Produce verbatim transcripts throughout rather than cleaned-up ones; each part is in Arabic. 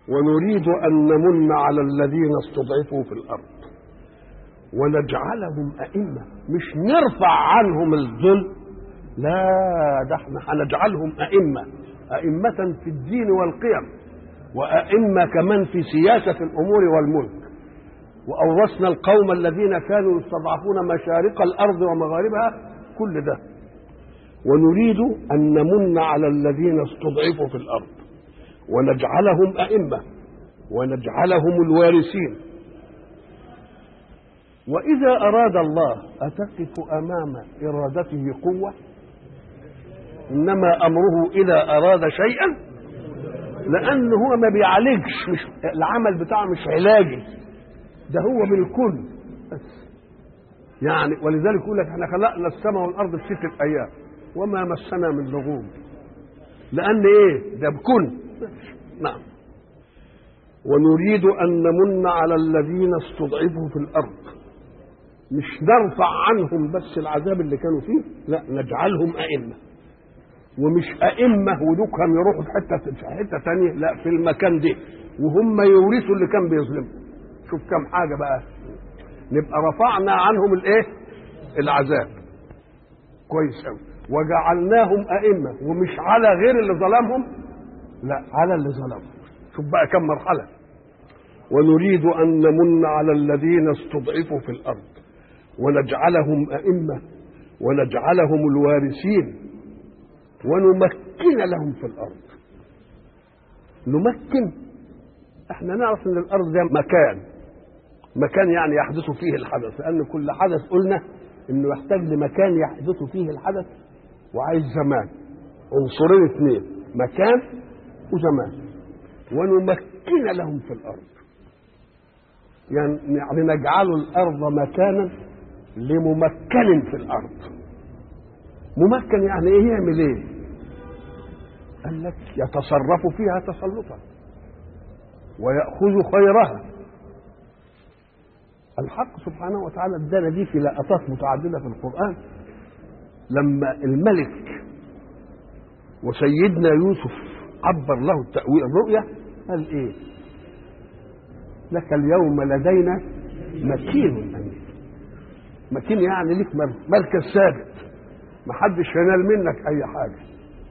ونريد أن نمن على الذين استضعفوا في الأرض ونجعلهم أئمة، مش نرفع عنهم الذل، لا، ده احنا هنجعلهم أئمة، أئمة في الدين والقيم، وأئمة كمان في سياسة الأمور والملك. وأورثنا القوم الذين كانوا يستضعفون مشارق الأرض ومغاربها، كل ده. ونريد أن نمن على الذين استضعفوا في الأرض ونجعلهم أئمة ونجعلهم الوارثين. وإذا أراد الله أتقف أمام إرادته قوة، إنما أمره إذا أراد شيئا، لأنه هو ما بيعالجش، مش العمل بتاعه مش علاجي، ده هو بالكل بس. يعني ولذلك يقول لك احنا خلقنا السماء والأرض في ستة أيام وما مسنا من لغوب، لأن إيه؟ ده بكل. نعم. ونريد أن نمن على الذين استضعفوا في الأرض، مش نرفع عنهم بس العذاب اللي كانوا فيه، لا، نجعلهم أئمة. ومش أئمة ودوكهم يروحوا في حتة في حتة ثانية، لا، في المكان ده، وهم يورثوا اللي كان بيظلمهم. شوف كم حاجة بقى، نبقى رفعنا عنهم الايه؟ العذاب. كويس قوي. وجعلناهم أئمة، ومش على غير اللي ظلمهم، لا، على اللي ظلمهم. شوف بقى كم مرحلة. ونريد أن نمن على الذين استضعفوا في الأرض ونجعلهم أئمة ونجعلهم الوارثين ونمكن لهم في الأرض. نمكن، احنا نعرف ان الأرض ده مكان مكان يعني يحدث فيه الحدث، لأن كل حدث قلنا انه يحتاج لمكان يحدث فيه الحدث وعايز زمان، عنصرين اثنين، مكان وزمان. ونمكن لهم في الأرض، يعني نجعل الأرض مكانا لممكن في الأرض. ممكن يعني ايه؟ يعمل ايه؟ قال لك يتصرف فيها تسلطا ويأخذ خيرها. الحق سبحانه وتعالى ادانا دي في لقطات متعددة في القرآن. لما الملك وسيدنا يوسف عبر له التأويل الرؤيا، قال ايه؟ لك اليوم لدينا مكين أمين. مكين يعني لك مركز ثابت، محدش ينال منك اي حاجه.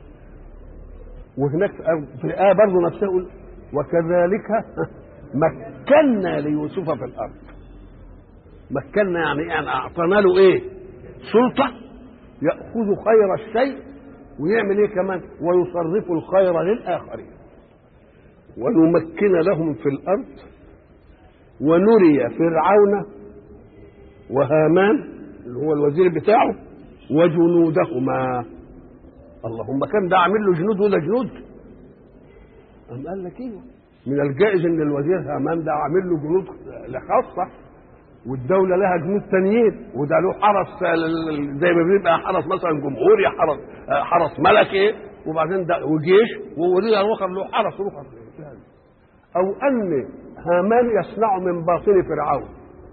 وهناك في الآية برضه نفسها يقول وكذلك مكنا ليوسف في الأرض. مكنا يعني يعني أعطانا له إيه؟ سلطة، يأخذ خير الشيء ويعمل إيه كمان؟ ويصرف الخير للآخرين. ونمكن لهم في الأرض ونري فرعون وهامان اللي هو الوزير بتاعه وجنودهما. اللهم كان ده عامل له جنود ولا جنود؟ قام قال لك ايوه، من الجائز ان الوزير هامان ده عامل له جنود خاصه، والدوله لها جنود تانيين، وده له حرس زي ما بيبقى حرس مثلا جمهوري، حرس حرس ملكي، وبعدين ده وجيش، وولي اخر له حرس اخر. او ان هامان يصنع من باطن فرعون،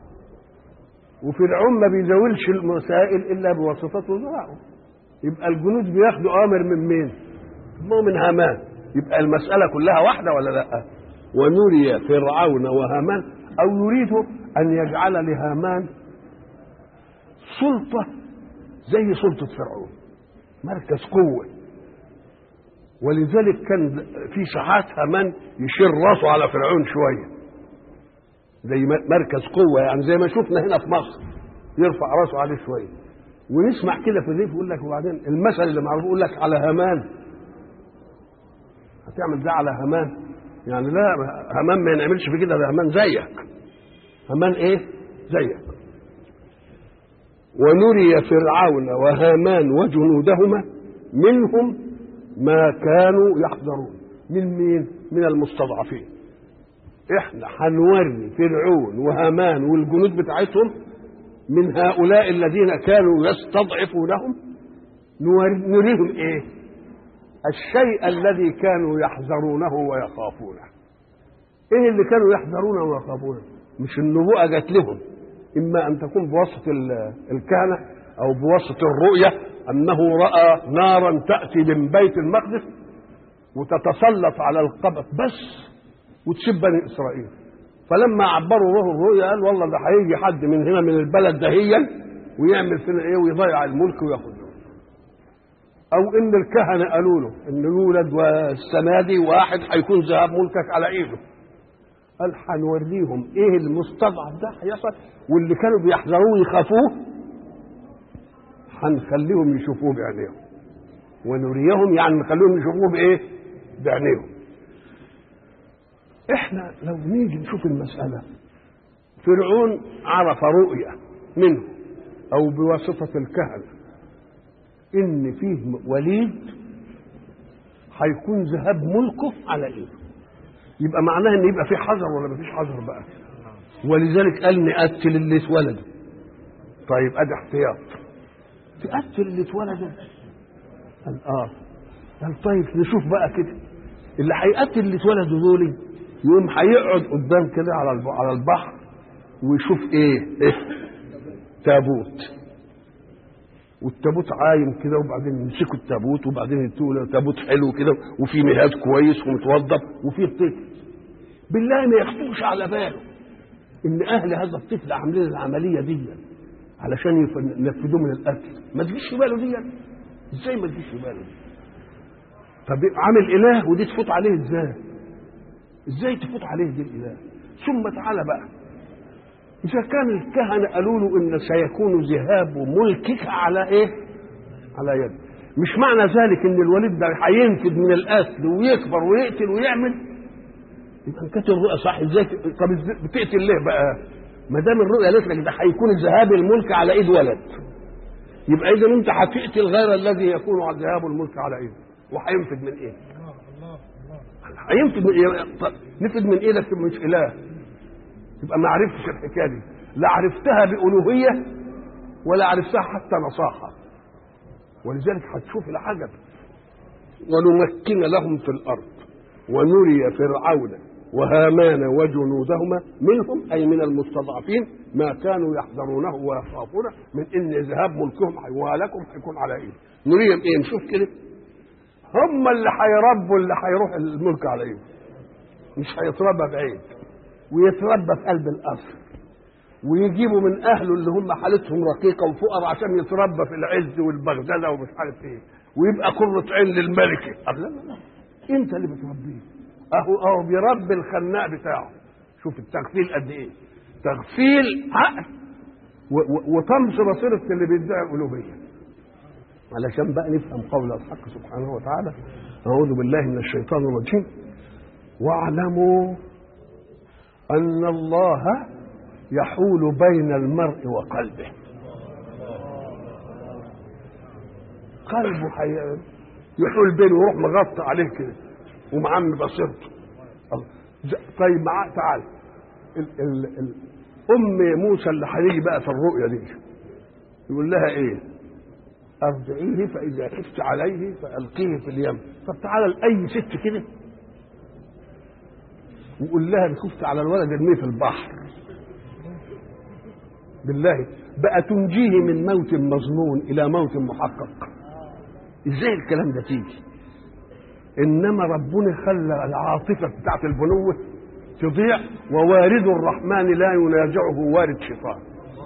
وفرعون ما بيزاولش المسائل الا بواسطه وزرائه. يبقى الجنود بياخدوا اوامر من مين؟ من هامان. يبقى المساله كلها واحده ولا لا؟ ونري فرعون وهامان، او يريد ان يجعل لهامان سلطه زي سلطه فرعون، مركز قوه. ولذلك كان في ساعات هامان يشير راسه على فرعون شويه، زي مركز قوه، يعني زي ما شفنا هنا في مصر يرفع راسه عليه شويه. ونسمع كده في الريف يقول لك، وبعدين المثل اللي معروف يقول لك على هامان، هتعمل ده على هامان؟ يعني لا، هامان ما ينعملش في كده، ده هامان زيك. هامان ايه؟ زيك. ونري فرعون وهامان وجنودهما منهم ما كانوا يحذرون. من مين؟ من المستضعفين. احنا هنوري فرعون وهامان والجنود بتاعتهم من هؤلاء الذين كانوا يستضعفونهم، نريهم ايه؟ الشيء الذي كانوا يحذرونه ويخافونه. ايه اللي كانوا يحذرونه ويخافونه؟ مش النبوءة جات لهم، اما ان تكون بواسطة الكهنة او بواسطة الرؤية، انه رأى نارا تأتي من بيت المقدس وتتسلط على القبر، بس وتسيب بني اسرائيل. فلما عبروا له الرؤيا قال والله ده هيجي حد من هنا من البلد دهيا ويعمل فينا ايه ويضيع الملك وياخده. او ان الكهنه قالوا له ان يولد والسنه دي واحد هيكون ذهاب ملكك على ايده. قال هنوريهم ايه المستضعف ده هيحصل، واللي كانوا بيحذروه يخافوه هنخليهم يشوفوه بعينيهم، ونريهم يعني نخليهم يشوفوه بايه؟ بعينيهم. احنا لو نيجي نشوف المساله، فرعون عرف رؤيه منه او بواسطه الكهنه ان فيه وليد هيكون ذهاب ملكه على ايده، يبقى معناها ان يبقى في حذر ولا مفيش حذر بقى؟ ولذلك قال نقتل اللي اتولدوا. طيب ادي احتياط، تقتل اللي اتولدوا؟ قال اه. قال طيب نشوف بقى كده اللي هيقتل اللي اتولدوا دول يقوم هيقعد قدام كده على على البحر ويشوف ايه؟ ايه؟ تابوت، والتابوت عايم كده، وبعدين يمسكوا التابوت وبعدين يدوا تابوت حلو كده وفي مهاد كويس ومتوضب وفيه طفل. بالله ما يخطوش على باله ان اهل هذا الطفل عاملين العمليه دي علشان ينفذوه من القتل. ما تجيش في باله دي؟ ازاي ما تجيش في باله دي؟ طب عامل اله ودي تفوت عليه ازاي؟ ازاي تفوت عليه دي الاله؟ ثم تعالى بقى، إذا كان الكهنة قالوا له إن سيكون ذهاب ملكك على إيه؟ على يد، مش معنى ذلك إن الوليد ده هينفذ من القتل ويكبر ويقتل ويعمل؟ يبقى إن كانت الرؤيا صح إزاي؟ طب بتقتل ليه بقى؟ ما دام الرؤيا قالت لك ده هيكون ذهاب الملك على إيد ولد، يبقى إذا أنت هتقتل غير الذي يكون ذهاب الملك على إيده، وهينفذ من إيه؟ هينفذ من إيه؟ نفذ من إيه؟ لكن مش إله. يبقى ما عرفتش الحكايه دي، لا عرفتها بألوهية ولا عرفتها حتى نصاحة. ولذلك هتشوف العجب، ونمكن لهم في الأرض ونري فرعون وهامان وجنودهما منهم أي من المستضعفين ما كانوا يحذرونه ويخافونه من إن ذهاب ملكهم وهلاكهم هيكون على إيه. نريهم إيه؟ نشوف كده، هم اللي هيربوا اللي هيروح الملك على إيه، مش هيتربى بعيد ويتربى في قلب القصر، ويجيبوا من اهله اللي هم حالتهم رقيقه وفقراء عشان يتربى في العز والبغدله ومش عارف ايه، ويبقى قرة عين للملكه. لا لا لا، انت اللي بتربيه. اهو اهو بيربي الخناق بتاعه. شوف التغفيل قد ايه، تغفيل عقل وطمس بصيره اللي بيدعي الالوهيه. علشان بقى نفهم قول الحق سبحانه وتعالى: اعوذ بالله من الشيطان الرجيم، واعلموا أن الله يحول بين المرء وقلبه. قلبه حي... يحول بينه ويروح مغطى عليه كده ومعمي بصيرته. طيب معاه تعال ال... ال... ال... أم موسى اللي هيجي بقى في الرؤيا دي يقول لها إيه؟ أرجعيه فإذا خفت عليه فألقيه في اليم. طب تعالى لأي ست كده وقول لها خفت على الولد ارميه في البحر، بالله بقى تنجيه من موت مظنون الى موت محقق. ازاي الكلام ده تيجي؟ انما ربنا خلى العاطفه بتاعت البنوه تضيع، ووارد الرحمن لا ينازعه وارد شيطان.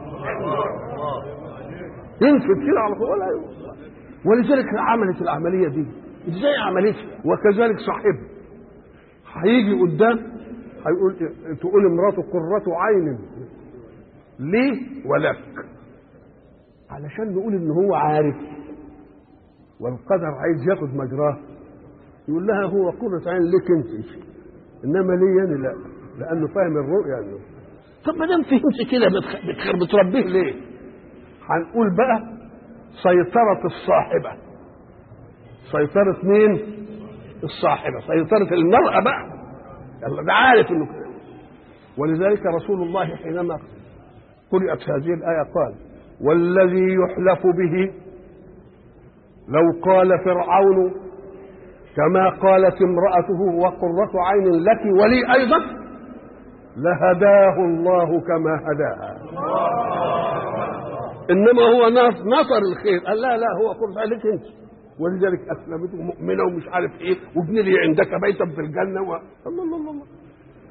ينفذ كده على طول ولا يوصل. ولذلك عملت العمليه دي. ازاي عملتها؟ وكذلك صاحبه هيجي قدام هيقول تقول امراته قرة عين ليه ولك، علشان نقول ان هو عارف والقدر عايز ياخد مجراه. يقول لها هو قرة عين لك انت، انما ليه انا لا، لانه فاهم الرؤيا. يعني طب ما دام فهمت كده بتربيه ليه؟ هنقول بقى سيطرة الصاحبة. سيطرة مين؟ الصاحبة، سيطرة المرأة بقى. الله ده عارف انه كده. ولذلك رسول الله حينما قرأت هذه الآية قال: والذي يحلف به لو قال فرعون كما قالت امرأته وقرة عين لك ولي أيضا لهداه الله كما هداها. إنما هو نصر الخير، قال لا لا هو قرة عين لك انت، ولذلك أسلمته مؤمنة ومش عارف إيه، وابن لي عندك بيتا في الجنة و... الله الله الله.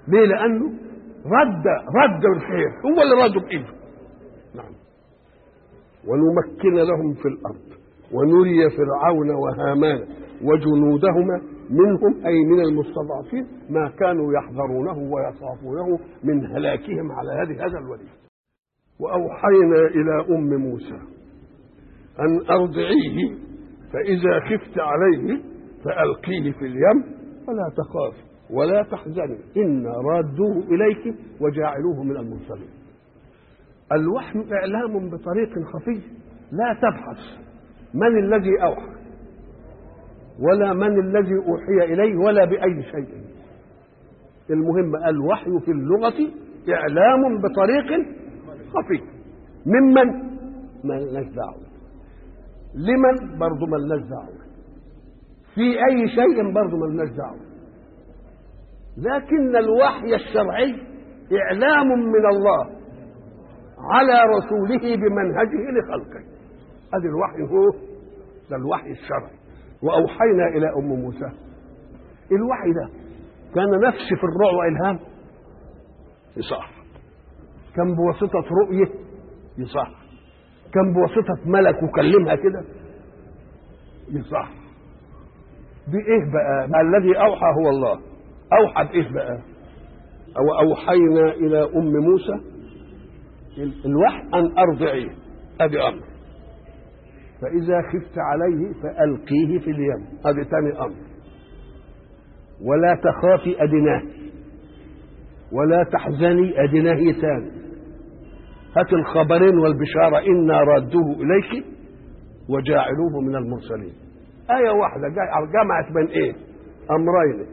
ليه؟ لانه رد رد الخير، هو اللي رده بايده. نعم. ونمكن لهم في الارض ونري فرعون وهامان وجنودهما منهم اي من المستضعفين ما كانوا يحذرونه ويخافونه من هلاكهم على هذه هذا الولي. واوحينا الى ام موسى ان ارضعيه فاذا خفت عليه فالقيه في اليم ولا تخافي ولا تحزني إنا رادوه إليك وجاعلوه من المرسلين. الوحي إعلام بطريق خفي، لا تبحث من الذي أوحى ولا من الذي أوحي إليه ولا بأي شيء. المهم الوحي في اللغة إعلام بطريق خفي. ممن؟ ما لناش دعوة. لمن؟ برضو ما لناش دعوة. في أي شيء برضو ما لناش دعوة. لكن الوحي الشرعي إعلام من الله على رسوله بمنهجه لخلقه. هذا الوحي، هو ده الوحي الشرعي. وأوحينا إلى أم موسى. الوحي ده كان نفس في الرؤى وإلهام يصح، كان بواسطة رؤية يصح، كان بواسطة ملك وكلمها كده يصح. بإيه بقى؟ الذي أوحى هو الله. أوحى بإيه بقى؟ أو أوحينا إلى أم موسى الوحي أن أرضعيه، هذا أمر. فإذا خفت عليه فألقيه في اليم، هذا ثاني أمر. ولا تخافي أدناه ولا تحزني أدناه ثاني. هات الخبرين والبشارة إنا رادوه إليك وجاعلوه من المرسلين. آية واحدة جمعت بين إيه؟ أمرين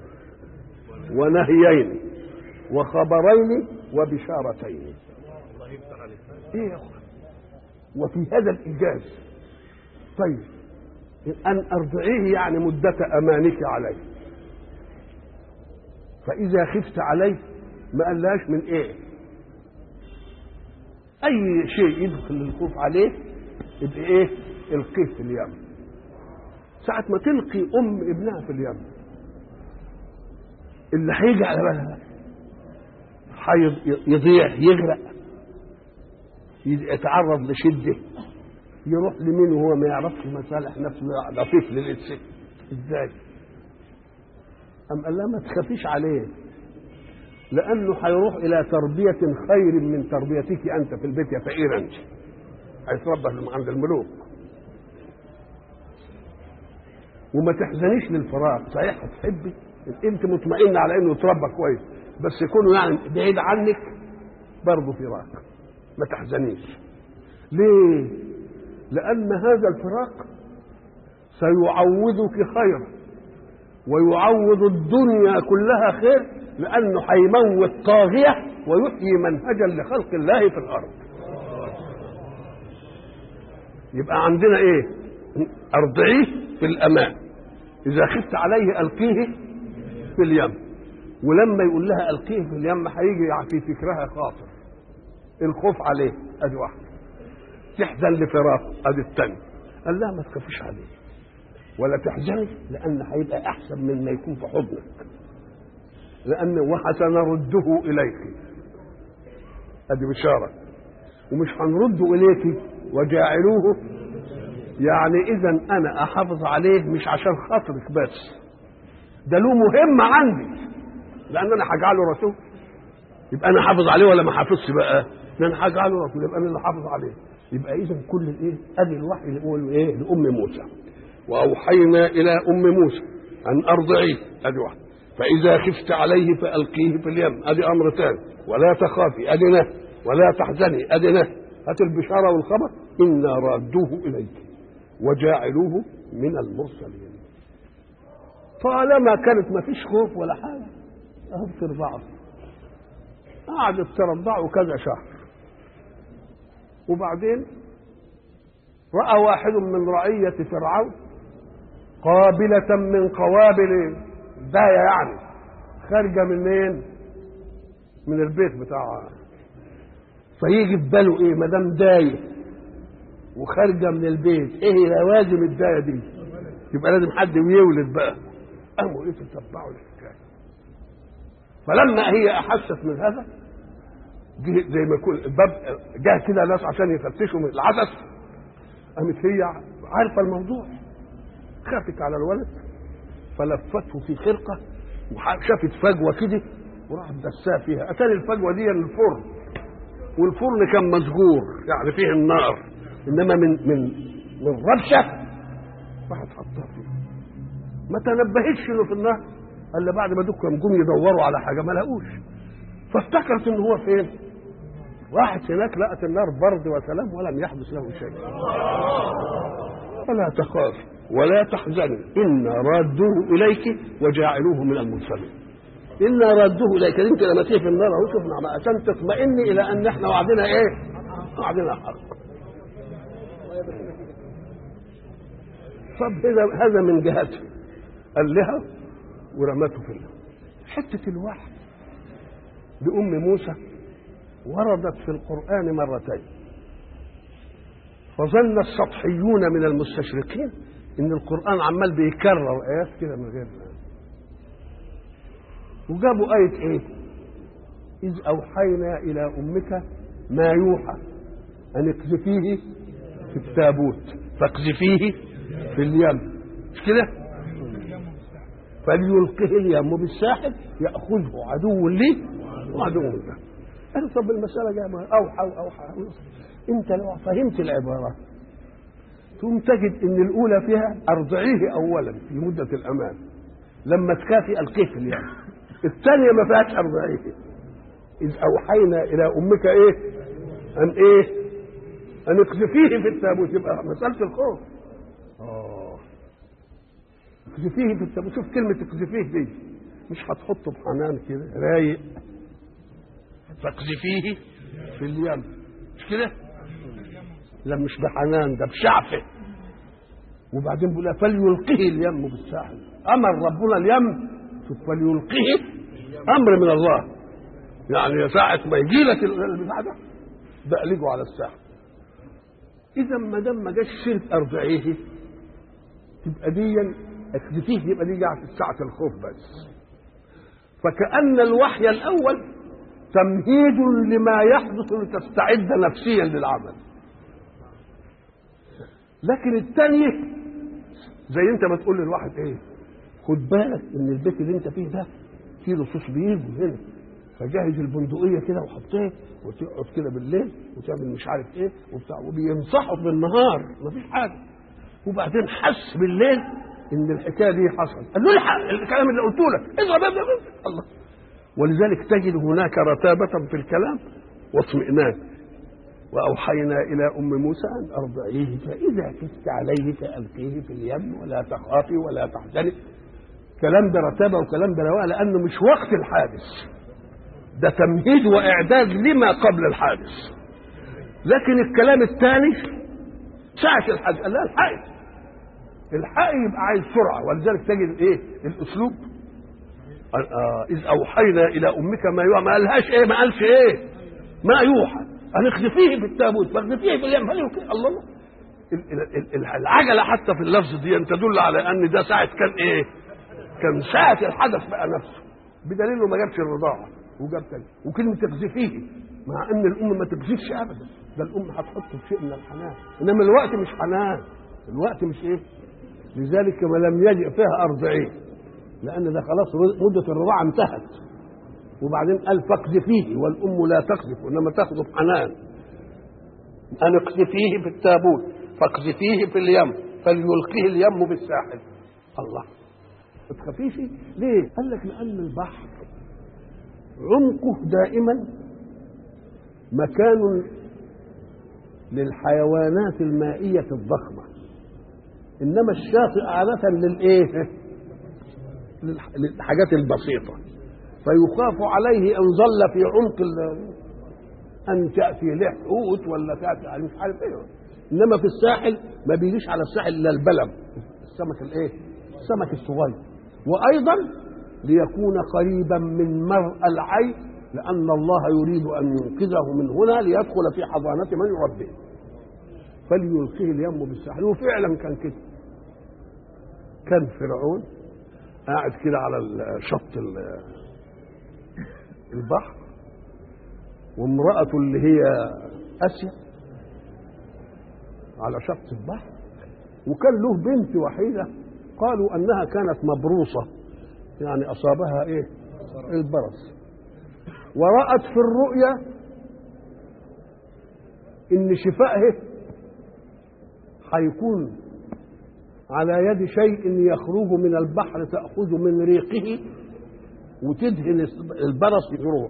ونهيين وخبرين وبشارتين. إيه يا أخوان؟ وفي هذا الإيجاز. طيب أن أرضعيه يعني مدة أمانك عليه. فإذا خفت عليه ما قالهاش من إيه؟ أي شيء يدخل الخوف عليه يبقى إيه؟ القيه في اليم. ساعة ما تلقي أم ابنها في اليم اللي هيجي على بالها يضيع، يغرق، يتعرض لشدة، يروح لمين وهو ما يعرفش مصالح نفسه، لطيف للست. ازاي؟ أم قال لها ما تخافيش عليه لأنه هيروح إلى تربية خير من تربيتك أنت في البيت يا فقير أنت. هيتربى عند الملوك. وما تحزنيش للفراق، صحيح هتحبي انت مطمئن على انه يتربى كويس، بس يكونوا يعني بعيد عنك برضه فراق، ما تحزنيش. ليه؟ لأن هذا الفراق سيعوضك خيرا ويعوض الدنيا كلها خير، لأنه هيموت طاغية ويحيي منهجا لخلق الله في الأرض. يبقى عندنا ايه؟ أرضعيه في الأمان، إذا خفت عليه ألقيه في اليم. ولما يقول لها ألقيه في اليم هيجي في فكرها خاطر الخوف عليه، ادي واحده. تحزن لفراقه، ادي الثاني. قال لها ما تخافيش عليه ولا تحزني لان هيبقى احسن من ما يكون في حضنك، لان وسنرده اليك، ادي بشاره. ومش هنرده اليك وجاعلوه، يعني اذا انا احافظ عليه مش عشان خاطرك بس، ده له مهمه عندي، لان انا هجعله رسول. يبقى انا حافظ عليه ولا ما حافظش بقى؟ انا هجعله رسول، يبقى انا اللي حافظ عليه. يبقى اذا كل الايه؟ ادي الوحي اللي بيقول ايه؟ لام موسى. واوحينا الى ام موسى ان ارضعيه، ادي واحد. فاذا خفت عليه فالقيه في اليم، ادي امر ثاني. ولا تخافي، ادي نهي. ولا تحزني، ادي نهي. هات البشاره والخبر انا رادوه اليك وجاعلوه من المرسلين. طالما كانت ما فيش خوف ولا حاجه اهو ترضعه. قعدت ترضعه كذا شهر، وبعدين راى واحد من رعيه فرعون قابله من قوابل دايه، يعني خارجه منين؟ من البيت بتاعها. فيجي في باله ايه؟ ما دام دايه وخارجه من البيت، ايه لوازم الدايه دي؟ يبقى لازم حد يولد بقى. قاموا ايه؟ تتبعوا الحكايه. فلما هي احست من هذا جه زي ما يكون الباب جه كده ناس عشان يفتشوا من العدس، قامت هي عارفه الموضوع، خافت على الولد فلفته في خرقه وشافت فجوه كده وراحت دساه فيها. اتاري الفجوه دي الفرن، والفرن كان مسجور يعني فيه النار، انما من من من ربشه راحت حطها فيه. ما تنبهتش انه في النار الا بعد ما دكم جم يدوروا على حاجه ما لقوش، فافتكرت ان هو فين. راحت هناك لقت النار برد وسلام ولم يحدث له شيء. فلا تخاف ولا تحزني إنا رادوه إليك وجاعلوه من المرسلين. إنا رادوه إليك، أنت لما تيجي في النار أهو شوفنا عشان تطمئني إلى أن إحنا وعدنا إيه؟ وعدنا حق. طب هذا من جهته قال لها ورمته في الله. حتة الوحي لأم موسى وردت في القرآن مرتين، فظن السطحيون من المستشرقين ان القرآن عمال بيكرر ايات كده من غير ما، وجابوا آية ايه؟ إذ أوحينا إلى أمك ما يوحى أن اقذفيه في التابوت فاقذفيه في اليم، مش كده؟ فليلقه اليم بالساحل يأخذه عدو لي وعدو له. قالوا طب المسألة جاء أوحى وأوحى. أنت لو فهمت العبارة ثم تجد أن الأولى فيها أرضعيه أولا في مدة الأمان، لما تكافئ القيه في اليم. الثانية ما فيهاش أرضعيه. إذ أوحينا إلى أمك إيه؟ أن إيه؟ أن اقذفيه في التابوت. يبقى مسألة الخوف. آه اقذفيه في التابوت. شوف كلمة اقذفيه دي مش هتحطه بحنان كده رايق، فاقذفيه في اليم، مش كده؟ لا مش بحنان، ده بشعفه. وبعدين بيقول فليلقيه اليم بالساحل. امر ربنا اليم فليلقيه، امر من الله، يعني ساعة ما يجي لك البتاع ده بقلجه على الساحل. اذا ما دام ما جاش سيره ارضعيه تبقى دي اكذفيه، يبقى دي جاءت ساعة الخوف بس. فكأن الوحي الاول تمهيد لما يحدث لتستعد نفسيا للعمل، لكن الثانيه زي انت ما تقول للواحد ايه، خد بالك ان البيت اللي انت فيه ده فيه لصوص بيجوا هنا، فجهز البندقيه كده وحطيه وتقعد كده بالليل وتعمل مش عارف ايه وبتاع، وبينصحك بالنهار مفيش حاجه، وبعدين حس بالليل ان الحكايه دي حصلت، قال له الحق الكلام اللي قلته لك اضرب اضرب الله. ولذلك تجد هناك رتابه في الكلام واطمئنان. واوحينا الى ام موسى ان ارضعيه فاذا خفت عليه فالقيه في اليم ولا تخافي ولا تحزني. كلام ده رتابه وكلام ده رواء، لانه مش وقت الحادث، ده تمهيد واعداد لما قبل الحادث. لكن الكلام الثاني ساعه الحادث قال لا الحقي الحقي يبقى عايز سرعه. ولذلك تجد ايه الاسلوب آه اذ اوحينا الى امك ما يوحى، ما قالهاش ايه، ما قالش ايه ما يوحى أن اقذفيه في التابوت فاقذفيه في اليم. الله الله العجله حتى في اللفظ دي تدل على ان ده ساعه كان ايه، كان ساعه الحدث بقى نفسه، بدليل انه ما جابش الرضاعه وجاب تاني. وكلمه تقذفيه مع ان الام ما تقذفش ابدا، ده الام هتحطه في شيء من الحنان، انما الوقت مش حنان، الوقت مش ايه. لذلك ما لم يجئ فيها ارضعيه، لان ده خلاص مده الرضاعه انتهت. وبعدين قال فاقذفيه، والام لا تقذف انما تاخذه بحنان. ان اقذفيه في التابوت فاقذفيه في اليم فليلقيه اليم بالساحل. الله ما تخافيش ليه؟ قال لك لان البحر عمقه دائما مكان للحيوانات المائيه الضخمه، انما الشاطئ عاده للايه؟ للحاجات البسيطه. فيخاف عليه ان ظل في عمق ان تاتي له حوت ولا تاتي مش عارف ايه. انما في الساحل ما بيجيش على الساحل الا البلم، السمك الايه؟ السمك الصغير. وايضا ليكون قريبا من مرء العين، لان الله يريد ان ينقذه من هنا ليدخل في حضانه من يربيه. فليلقيه اليم بالساحل. وفعلا كان كده، كان فرعون قاعد كده على شط البحر، وامرأته اللي هي آسيا على شط البحر، وكان له بنت وحيدة قالوا أنها كانت مبروصة، يعني أصابها إيه؟ البرص. ورأت في الرؤيا إن شفائه هيكون على يد شيء يخرج من البحر تأخذ من ريقه وتدهن البرص يروح.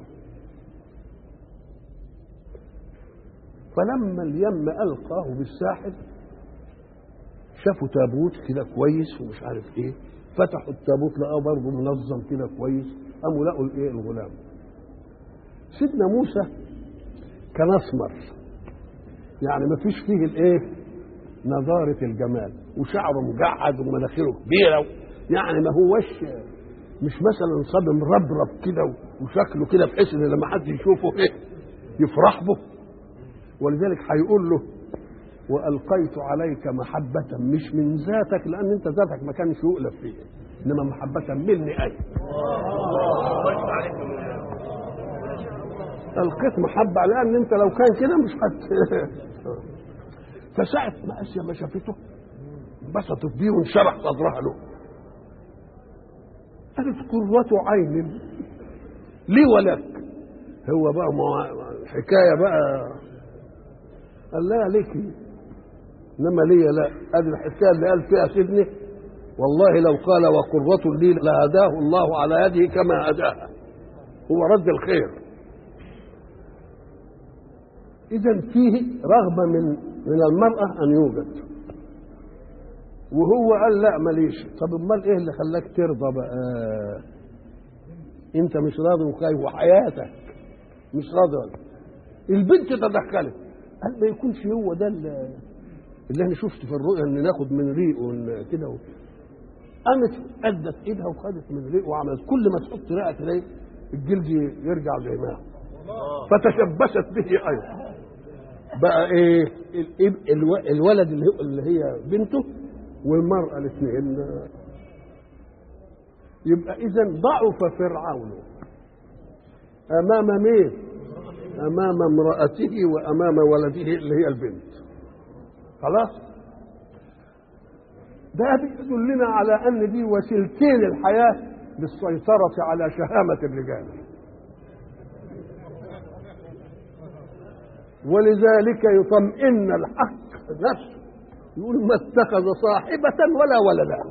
فلما اليم ألقاه بالساحل شافوا تابوت كده كويس ومش عارف ايه، فتحوا التابوت لقاه برضه منظم كده كويس، قاموا لقوا الايه الغلام. سيدنا موسى كان اسمر، يعني ما فيش فيه الايه نضاره الجمال، وشعره مجعد ومناخيره كبيره، يعني ما هوش مش مثلا صاب مربرب كده وشكله كده بحيث ان لما حد يشوفه ايه يفرح به. ولذلك هيقول له والقيت عليك محبه مش من ذاتك، لان انت ذاتك ما كانش يؤلف فيه، انما محبه مني انا. القيت محبه لان انت لو كان كده مش هت فساعة ما اسيا ما شافته انبسطت بيه وانشرح صدرها له، قالت قرة عين لي ولك. هو بقى حكايه بقى قال لا ليكي انما لي لا. هذه الحكايه اللي قال فيها سيدني والله لو قال وقرة لي لهداه الله على يده كما هداها، هو رد الخير. اذا فيه رغبه من من المراه ان يوجد، وهو قال لا ماليش. طب امال ايه اللي خلاك ترضى بقى؟ انت مش راضي وخايف وحياتك مش راضي. البنت تدخلت، قال ما يكونش هو ده اللي انا شفته في الرؤيا ان ناخد من ريقه كده. قامت ادت ايدها وخدت من ريقه وعملت كل ما تحط ريقها تلاقي الجلد يرجع زي ما هو، فتشبثت به ايضا. بقى ايه الولد اللي هو اللي هي بنته والمرأة الاثنين. يبقى اذا ضعف فرعون امام مين؟ امام امرأته وامام ولده اللي هي البنت. خلاص ده بيدلنا على ان دي وسيلتين الحياة للسيطرة على شهامة الرجال، ولذلك يطمئن الحق نفسه يقول ما اتخذ صاحبة ولا ولدا.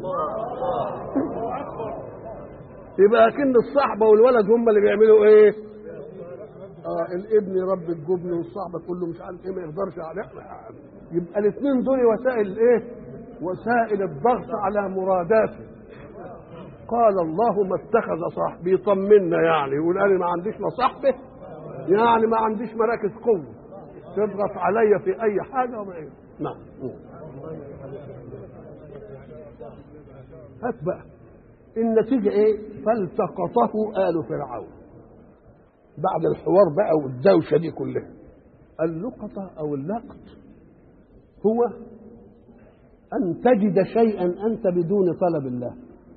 يبقى كن الصحبة والولد هم اللي بيعملوا ايه؟ اه الابن رب الجبن والصحبة كله مش عارف ايه ما يقدرش على. يبقى الاثنين دول وسائل ايه؟ وسائل الضغط على مراداته. قال الله ما اتخذ صاحبه، يطمنا يعني يقول انا ما عنديش صاحبه، يعني ما عنديش مراكز قوه تضغط عليا في اي حاجه وما ايه. نعم هات بقى النتيجه ايه؟ فالتقطه آل فرعون. بعد الحوار بقى والدوشه دي كلها، اللقطه او اللقط هو ان تجد شيئا انت بدون طلب الله.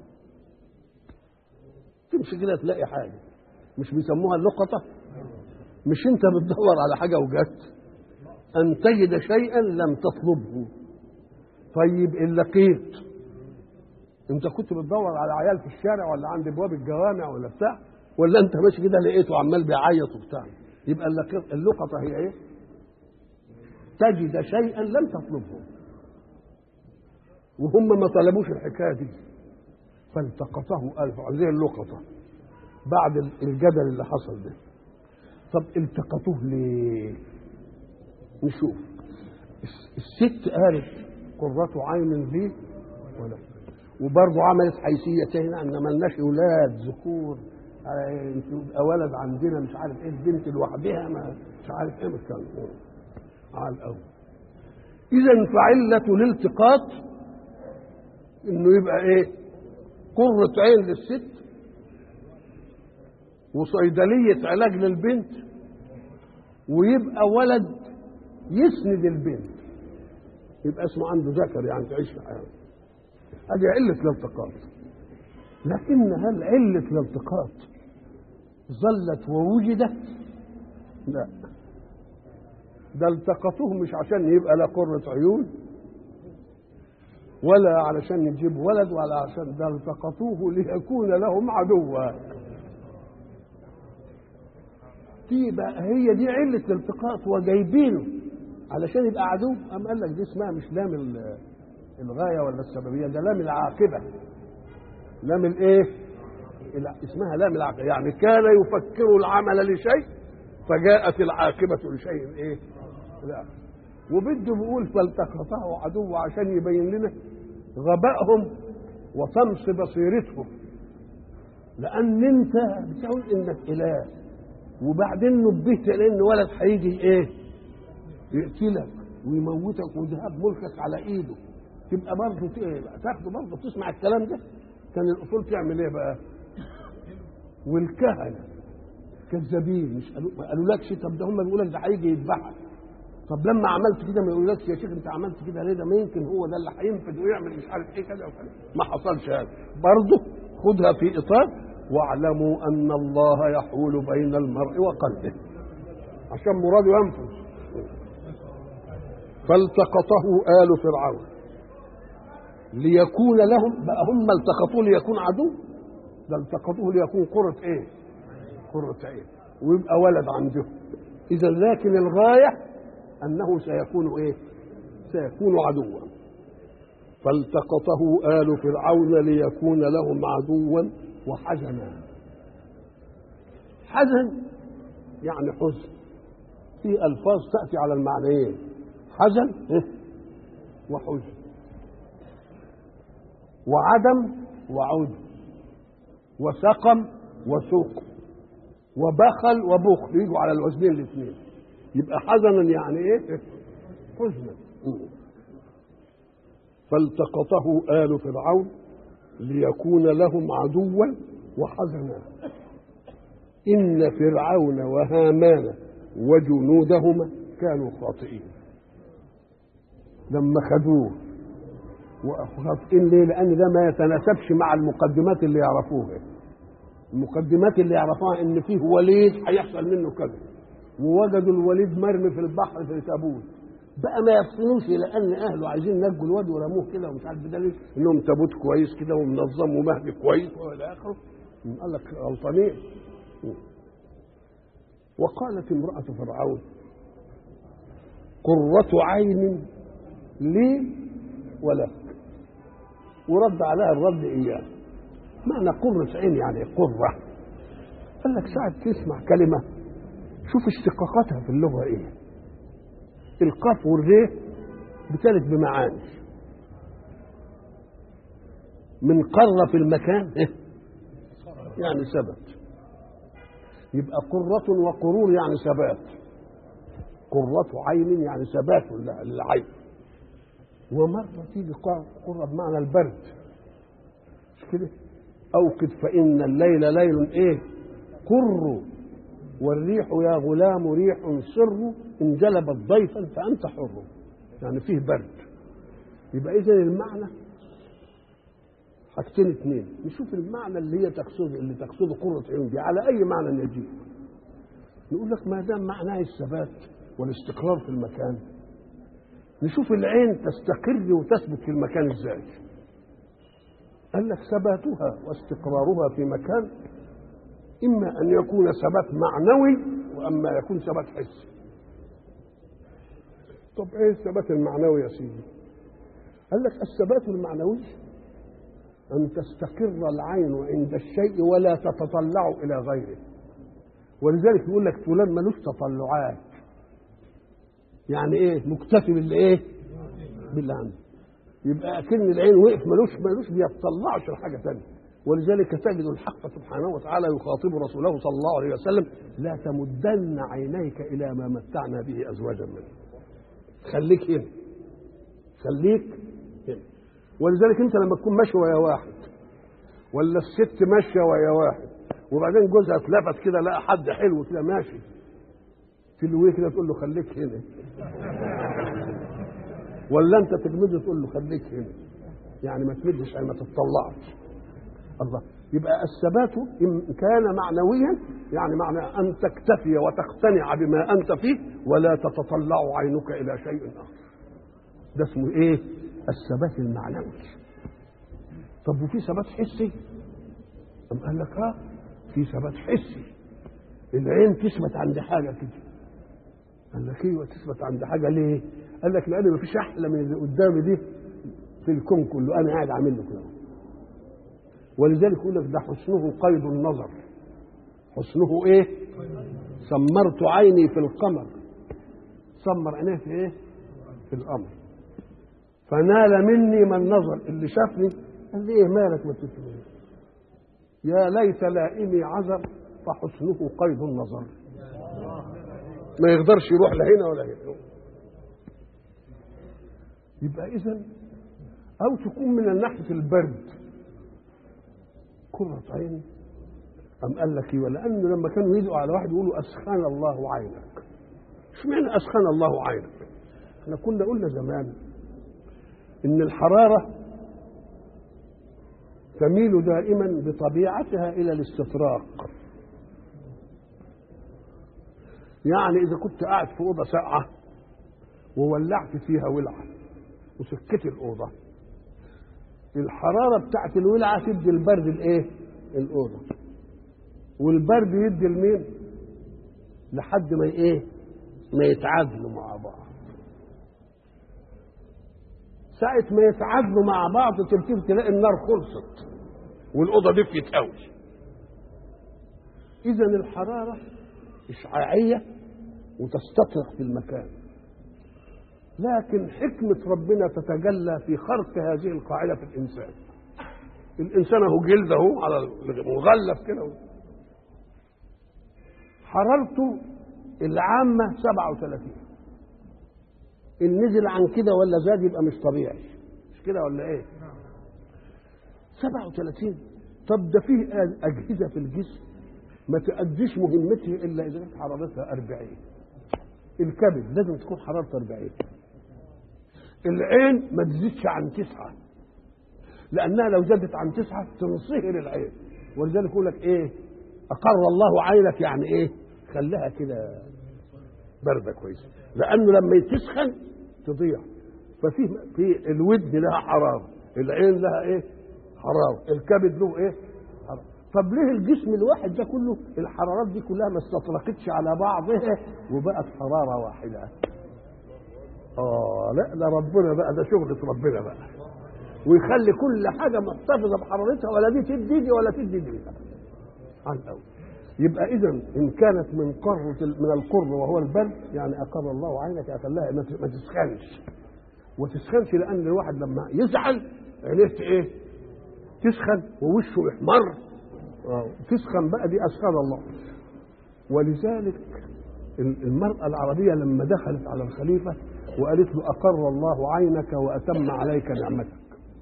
تمشي كده تلاقي حاجه، مش بيسموها اللقطه؟ مش انت بتدور على حاجه وجدت، ان تجد شيئا لم تطلبه. طيب اللقيط، انت كنت بتدور على عيال في الشارع ولا عند ابواب الجوامع ولا بتاع، ولا انت ماشي كده لقيته عمال بيعيط وبتاع؟ يبقى اللقطه هي ايه؟ تجد شيئا لم تطلبه، وهم ما طلبوش الحكايه دي فالتقطه ألف زي اللقطه بعد الجدل اللي حصل ده. طب التقطوه ليه؟ نشوف. الست قالت قرة عين لي ولا، وبرضه عملت حيثيتين ان ما لناش اولاد ذكور، يبقى ولد عندنا مش عارف ايه، البنت لوحدها ما مش عارف ايه كان على الاول. اذا فعلة الالتقاط انه يبقى ايه؟ قرة عين للست وصيدلية علاج للبنت، ويبقى ولد يسند البنت، يبقى اسمه عنده ذكر يعني تعيش في حياته. هذه علة الالتقاط. لكن هل علة الالتقاط ظلت ووجدت؟ لا، ده التقطوه مش عشان يبقى لا قرة عيون ولا علشان يجيب ولد ولا عشان، ده التقطوه ليكون لهم عدوا. دي بقى هي دي علة الالتقاط، وجايبينه علشان يبقى عدو. أم قال لك دي اسمها مش لام الغاية ولا السببية، ده لام العاقبة. لام الايه؟ اسمها لام العاقبة، يعني كان يفكر العمل لشيء فجاءت العاقبة لشيء ايه؟ لا. وبده بيقول فالتقطه عدو عشان يبين لنا غبائهم وطمس بصيرتهم، لأن أنت بتقول إنك إله وبعدين نبهت لأن ولد هيجي إيه؟ يقتلك ويموتك ويذهب ملكك على إيده، تبقى برضه تاخده برضه تسمع الكلام ده. كان الأصول تعمل إيه بقى؟ والكهنة كذابين، مش قالوا ما قالولكش طب ده هم بيقولوا لك ده هيجي يذبحك، طب لما عملت كده ما يقولكش يا شيخ انت عملت كده ليه؟ ده ما يمكن هو ده اللي هينفذ ويعمل مش عارف ايه كده وكده. ما حصلش هذا. برضه خدها في اطار واعلموا ان الله يحول بين المرء وقلبه عشان مراده ينفذ. فالتقطه آل فرعون ليكون لهم، بقى هم التقطوه ليكون عدو، ده التقطوه ليكون قرة ايه؟ قرة عين ويبقى ولد عندهم. اذا لكن الغاية أنه سيكون إيه؟ سيكون عدوا. فالتقطه آل فرعون ليكون لهم عدوا وحزنا. حزن يعني حزن، في ألفاظ تأتي على المعنيين، حزن وحزن، وعدم وعود، وسقم وسوق، وبخل وبخل، يجوا على الوزنين الاثنين. يبقى حزنا يعني ايه؟ حزنا. فالتقطه آل فرعون ليكون لهم عدوا وحزنا إن فرعون وهامان وجنودهما كانوا خاطئين. لما خدوه وخاطئين ليه؟ لأن ده ما يتناسبش مع المقدمات اللي يعرفوها. المقدمات اللي يعرفوها إن فيه وليد هيحصل منه كذا، ووجدوا الوليد مرمي في البحر في تابوت، بقى ما يفصلوش لان اهله عايزين ينجوا الواد ورموه كده ومش عارف بدليل انهم تابوت كويس كده ومنظم ومهدي كويس والى اخره. قال لك غلطانين. وقالت امراه فرعون قرة عين لي ولك، ورد عليها الرد اياه. معنى قرة عين يعني قرة. قال لك ساعة تسمع كلمة شوف اشتقاقاتها في اللغة ايه. القاف والري بتلت بمعاني، من قر في المكان يعني ثبت، يبقى قرة وقرور يعني ثبات. قرة عين يعني ثبات للعين. ومرة تيجي قرة بمعنى البرد، مش كده؟ أوقد فإن الليل ليل ايه؟ قر، والريح يا غلام ريح سر إن جلبت ضيفا فأنت حر، يعني فيه برد. يبقى إذن المعنى حاجتين اثنين. نشوف المعنى اللي هي تقصد اللي تقصده قرة عين دي على أي معنى يجيب. نقول لك ما دام معناه الثبات والاستقرار في المكان، نشوف العين تستقر وتثبت في المكان ازاي. قال لك ثباتها واستقرارها في مكان إما أن يكون ثبات معنوي وأما يكون ثبات حسي. طب إيه الثبات المعنوي يا سيدي؟ قال لك الثبات المعنوي أن تستقر العين عند الشيء ولا تتطلع إلى غيره. ولذلك يقول لك فلان ملوش تطلعات، يعني إيه؟ مكتفي باللي إيه؟ باللي عنده. يبقى أكن العين وقف ملوش ملوش بيتطلعش لحاجة تانية. ولذلك تجد الحق سبحانه وتعالى يخاطب رسوله صلى الله عليه وسلم لا تمدن عينيك إلى ما متعنا به أزواجا منه. خليك هنا، خليك هنا. ولذلك أنت لما تكون ماشي ويا واحد ولا الست ماشية ويا واحد وبعدين جوزها اتلفت كده لقى حد حلو كده ماشي تلويه كده تقول له خليك هنا، ولا أنت تجمده تقول له خليك هنا، يعني ما تمدش ما تتطلعش. الله يبقى الثبات إن كان معنويا يعني معنى أن تكتفي وتقتنع بما أنت فيه ولا تتطلع عينك إلى شيء آخر. ده اسمه إيه؟ الثبات المعنوي. طب وفي ثبات حسي؟ أم قال لك ها في ثبات حسي، العين تثبت عند حاجة كده. قال لك ايوه تثبت عند حاجة ليه؟ قال لك لأن مفيش أحلى من اللي قدامي دي في الكون كله، أنا قاعد عامل له كده. ولذلك يقول لك ده حسنه قيد النظر. حسنه ايه؟ سمرت عيني في القمر. سمر عينيه في ايه؟ في القمر. فنال مني من نظر، اللي شافني قال لي ايه مالك ما تشوفني؟ يا ليت لائمي عذر فحسنه قيد النظر. ما يقدرش يروح لهنا ولا هنا. يبقى اذا او تكون من ناحيه البرد قرة عين. أم قال لك ايوه لانه لما كانوا يدعوا على واحد يقولوا اسخن الله عينك. اشمعنى اسخن الله عينك؟ احنا كنا قلنا زمان ان الحراره تميل دائما بطبيعتها الى الاستطراق. يعني اذا كنت قاعد في اوضه ساقعه وولعت فيها ولعه وسكت الاوضه، الحراره بتاعت الولعه تدي البرد الايه؟ الاوضه. والبرد يدي لمين؟ لحد ما ايه؟ ما يتعادلوا مع بعض. ساعة ما يتعادلوا مع بعض تبتدي تلاقي النار خلصت والأوضة دفيت قوي. إذا الحرارة إشعاعية وتستطرق في المكان، لكن حكمة ربنا تتجلى في خرق هذه القاعدة في الإنسان. الإنسان هو جلده على مغلف كده، حرارته العامة سبعة وثلاثين، إن نزل عن كده ولا زاد يبقى مش طبيعي، مش كده ولا إيه؟ سبعة وثلاثين. طب ده فيه أجهزة في الجسم ما تؤديش مهمته إلا إذا كانت حرارتها أربعين. الكبد لازم تكون حرارته أربعين. العين ما تزيدش عن تسعة، لأنها لو زادت عن تسعة تنصهر العين. ولذلك يقول لك إيه؟ أقر الله عينك، يعني إيه؟ خليها كده باردة كويس، لأنه لما تسخن تضيع. ففي في الودن لها حرارة، العين لها إيه؟ حرارة، الكبد له إيه؟ حرارة. طب ليه الجسم الواحد ده كله الحرارات دي كلها ما استطرقتش على بعضها وبقت حرارة واحدة؟ آه لا ده ربنا بقى، ده شغلة ربنا بقى، ويخلي كل حاجة محتفظة بحرارتها، ولا دي تدي دي ولا تدي دي عن الأول. يبقى إذا إن كانت من قرة من القر وهو البرد يعني أقر الله عينك، أخلاها ما تسخنش وتسخنش، لأن الواحد لما يزعل عينيه إيه؟ تسخن ووشه يحمر. آه. تسخن بقى دي أسخن الله. ولذلك المرأة العربية لما دخلت على الخليفة وقالت له أقر الله عينك وأتم عليك نعمتك،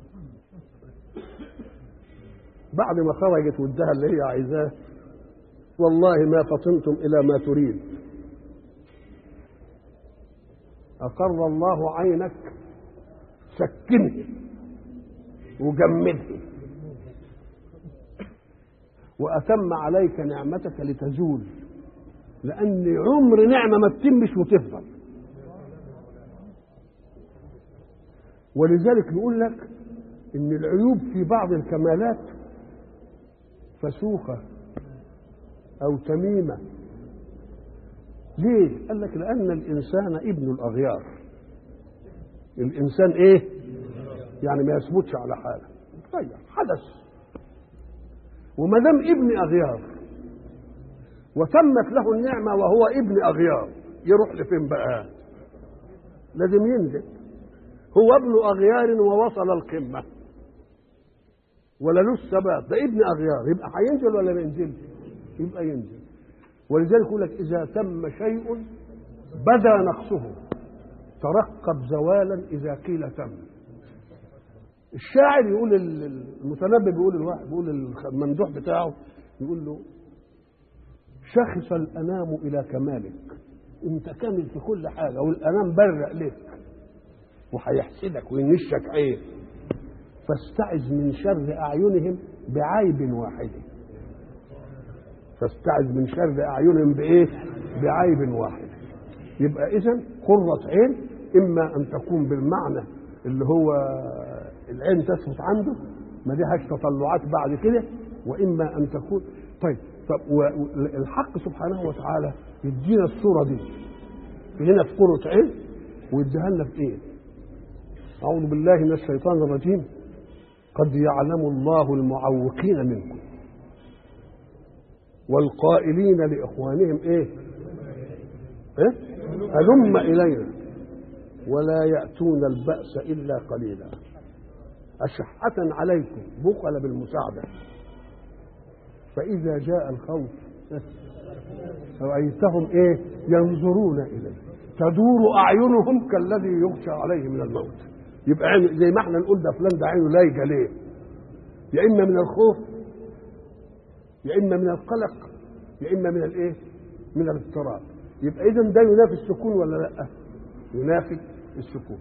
بعد ما خرجت ودها اللي هي عايزاه، والله ما فطنتم إلى ما تريد. أقر الله عينك سكنه وجمده وأتم عليك نعمتك لتزول، لأن عمر نعمة ما تتمش وتفضل. ولذلك نقول لك إن العيوب في بعض الكمالات فسوخة أو تميمة. ليه؟ قال لك لأن الإنسان ابن الأغيار. الإنسان إيه؟ يعني ما يثبتش على حاله، يتغير، حدث. وما دام ابن أغيار وتمت له النعمة وهو ابن أغيار، يروح لفين بقى؟ لازم ينزل. هو ابن أغيار ووصل القمة ولا له الثبات، ده ابن أغيار، يبقى هينزل ولا ما ينزلش؟ يبقى ينزل. ولذلك يقول لك إذا تم شيء بدا نقصه، ترقب زوالا إذا قيل تم. الشاعر يقول، المتنبي بيقول الواحد، بيقول الممدوح بتاعه، يقول له شخص الأنام إلى كمالك، أنت كامل في كل حاجة والأنام برق لك وهيحسدك وينشك عين، فاستعذ من شر أعينهم بعيب واحد. فاستعذ من شر اعينهم بايه؟ بعيب واحد. يبقى اذا قرة عين اما ان تكون بالمعنى اللي هو العين تثبت عنده ما لهاش تطلعات بعد كده، واما ان تكون طيب. طب والحق سبحانه وتعالى يدينا الصوره دي هنا في قرة عين ويديها لنا في ايه؟ اعوذ بالله من الشيطان الرجيم. قد يعلم الله المعوقين منكم والقائلين لاخوانهم ايه؟ ايه؟ هلم الينا ولا ياتون الباس الا قليلا اشحة عليكم بخل بالمساعده فاذا جاء الخوف رايتهم ايه؟ ينظرون اليه تدور اعينهم كالذي يغشى عليه من الموت. يبقى زي ما احنا نقول ده فلان ده عينه لايقه ليه؟ يا اما من الخوف يا اما من القلق يا اما من الايه؟ من الاضطراب. يبقى اذا ده ينافي السكون ولا لا؟ ينافي السكون.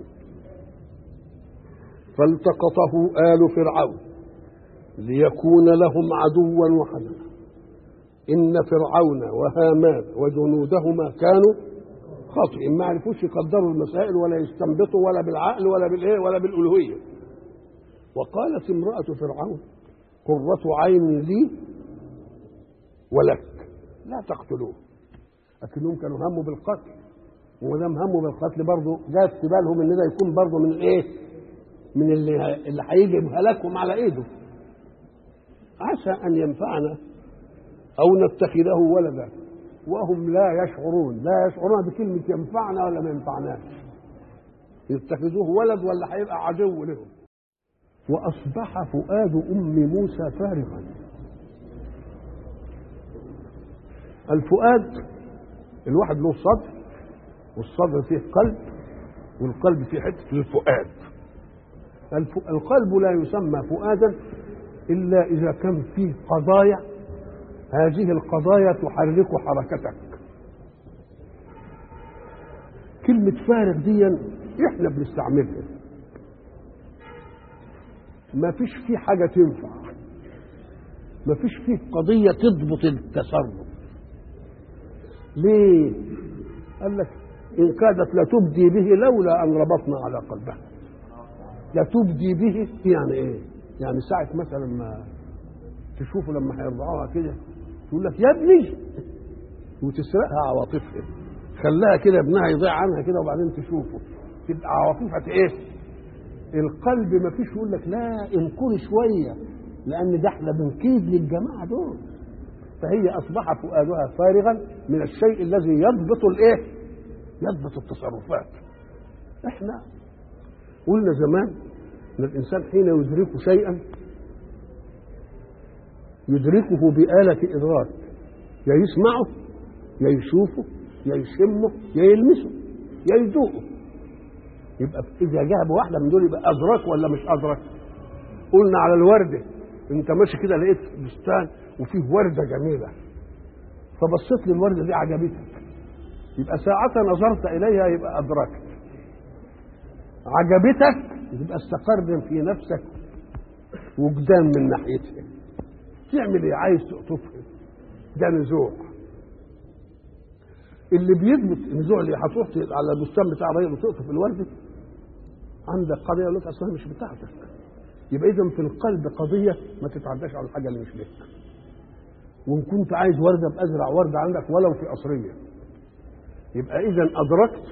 فالتقطه آل فرعون ليكون لهم عدوا وحزنا إن فرعون وهامان وجنودهما كانوا خاطئين. ما عرفوش يقدروا المسائل ولا يستنبطوا ولا بالعقل ولا بالايه ولا بالالوهيه. وقالت امراه فرعون قرة عين لي ولك لا تقتلوه. لكنهم كانوا هموا بالقتل، ودام هموا بالقتل برضه جات في بالهم ان ده يكون برضه من الايه؟ من اللي اللي هيجي هلاكهم على ايده. عسى ان ينفعنا او نتخذه ولدا وهم لا يشعرون. لا يشعرون بكلمة ينفعنا ولا ما ينفعناش. يتخذوه ولد ولا هيبقى عدو لهم. وأصبح فؤاد أم موسى فارغا. الفؤاد الواحد له صدر والصدر فيه قلب والقلب فيه حتة الفؤاد. القلب لا يسمى فؤادا إلا إذا كان فيه قضايا هذه القضايا تحرك حركتك. كلمة فارغ دي احنا بنستعملها ما فيش فيه حاجة تنفع، ما فيش فيه قضية تضبط التصرف. ليه؟ قال لك إن كادت لتبدي به لولا أن ربطنا على قلبها. لتبدي به يعني إيه؟ يعني ساعة مثلا ما تشوفوا لما هيرضعوها كده تقول لك يا ابني وتسرقها عواطفها، خلاها كده ابنها يضيع عنها كده وبعدين تشوفه تبقى عواطفها ايه؟ القلب ما فيش يقول لك لا انكري شويه لان ده احنا بنكيد للجماعه دول. فهي اصبح فؤادها فارغا من الشيء الذي يضبط الايه؟ يضبط التصرفات. احنا قلنا زمان ان الانسان حين يدرك شيئا يدركه بآلة إدراك، يا يسمعه يا يشوفه يا يشمه يا يلمسه يا يذوقه. يبقى إذا جاب واحدة من دول يبقى أدرك ولا مش أدرك؟ قلنا على الوردة، أنت ماشي كده لقيت بستان وفيه وردة جميلة فبصيت للوردة دي عجبتك، يبقى ساعة نظرت إليها يبقى أدركت. عجبتك يبقى استقر في نفسك وجدان من ناحيتها. تعمل ايه؟ عايز تقطفها، ده نزوع. اللي بيثبت النزوع اللي هتروح على البستان بتاع الراجل وتقطف الورده عندك قضيه يقول لك اصلا مش بتاعتك. يبقى اذا في القلب قضيه ما تتعداش على الحاجه اللي مش لك. وان كنت عايز ورده بازرع ورده عندك ولو في قصريه. يبقى اذا ادركت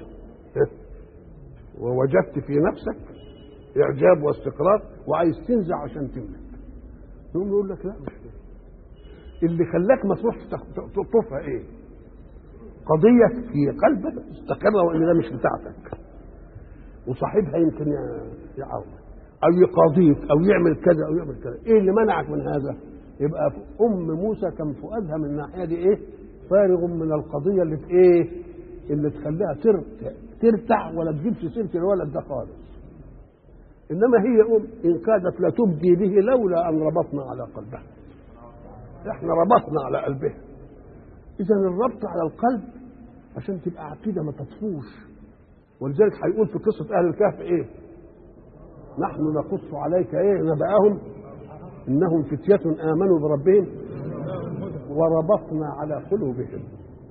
ووجدت في نفسك اعجاب واستقرار وعايز تنزع عشان تملك. يقوم يقول لك لا مش كده. اللي خلاك ما تروح تقطفها ايه؟ قضيه في قلبك استقر وان ده مش بتاعتك وصاحبها يمكن يعاون او يقاضيك او يعمل كذا او يعمل كذا. ايه اللي منعك من هذا؟ يبقى ام موسى كان فؤادها من الناحيه دي ايه؟ فارغ من القضيه اللي في ايه؟ اللي تخليها ترتع ولا تجيبش سيره الولد ده خالص. انما هي ام ان كادت لتبدي به لولا ان ربطنا على قلبها. احنا ربطنا على قلبها. اذا الربط على القلب عشان تبقى عقيده ما تطفوش. ولذلك هيقول في قصه اهل الكهف ايه؟ نحن نقص عليك ايه نبأهم إنهم فتية آمنوا بربهم وربطنا على قلوبهم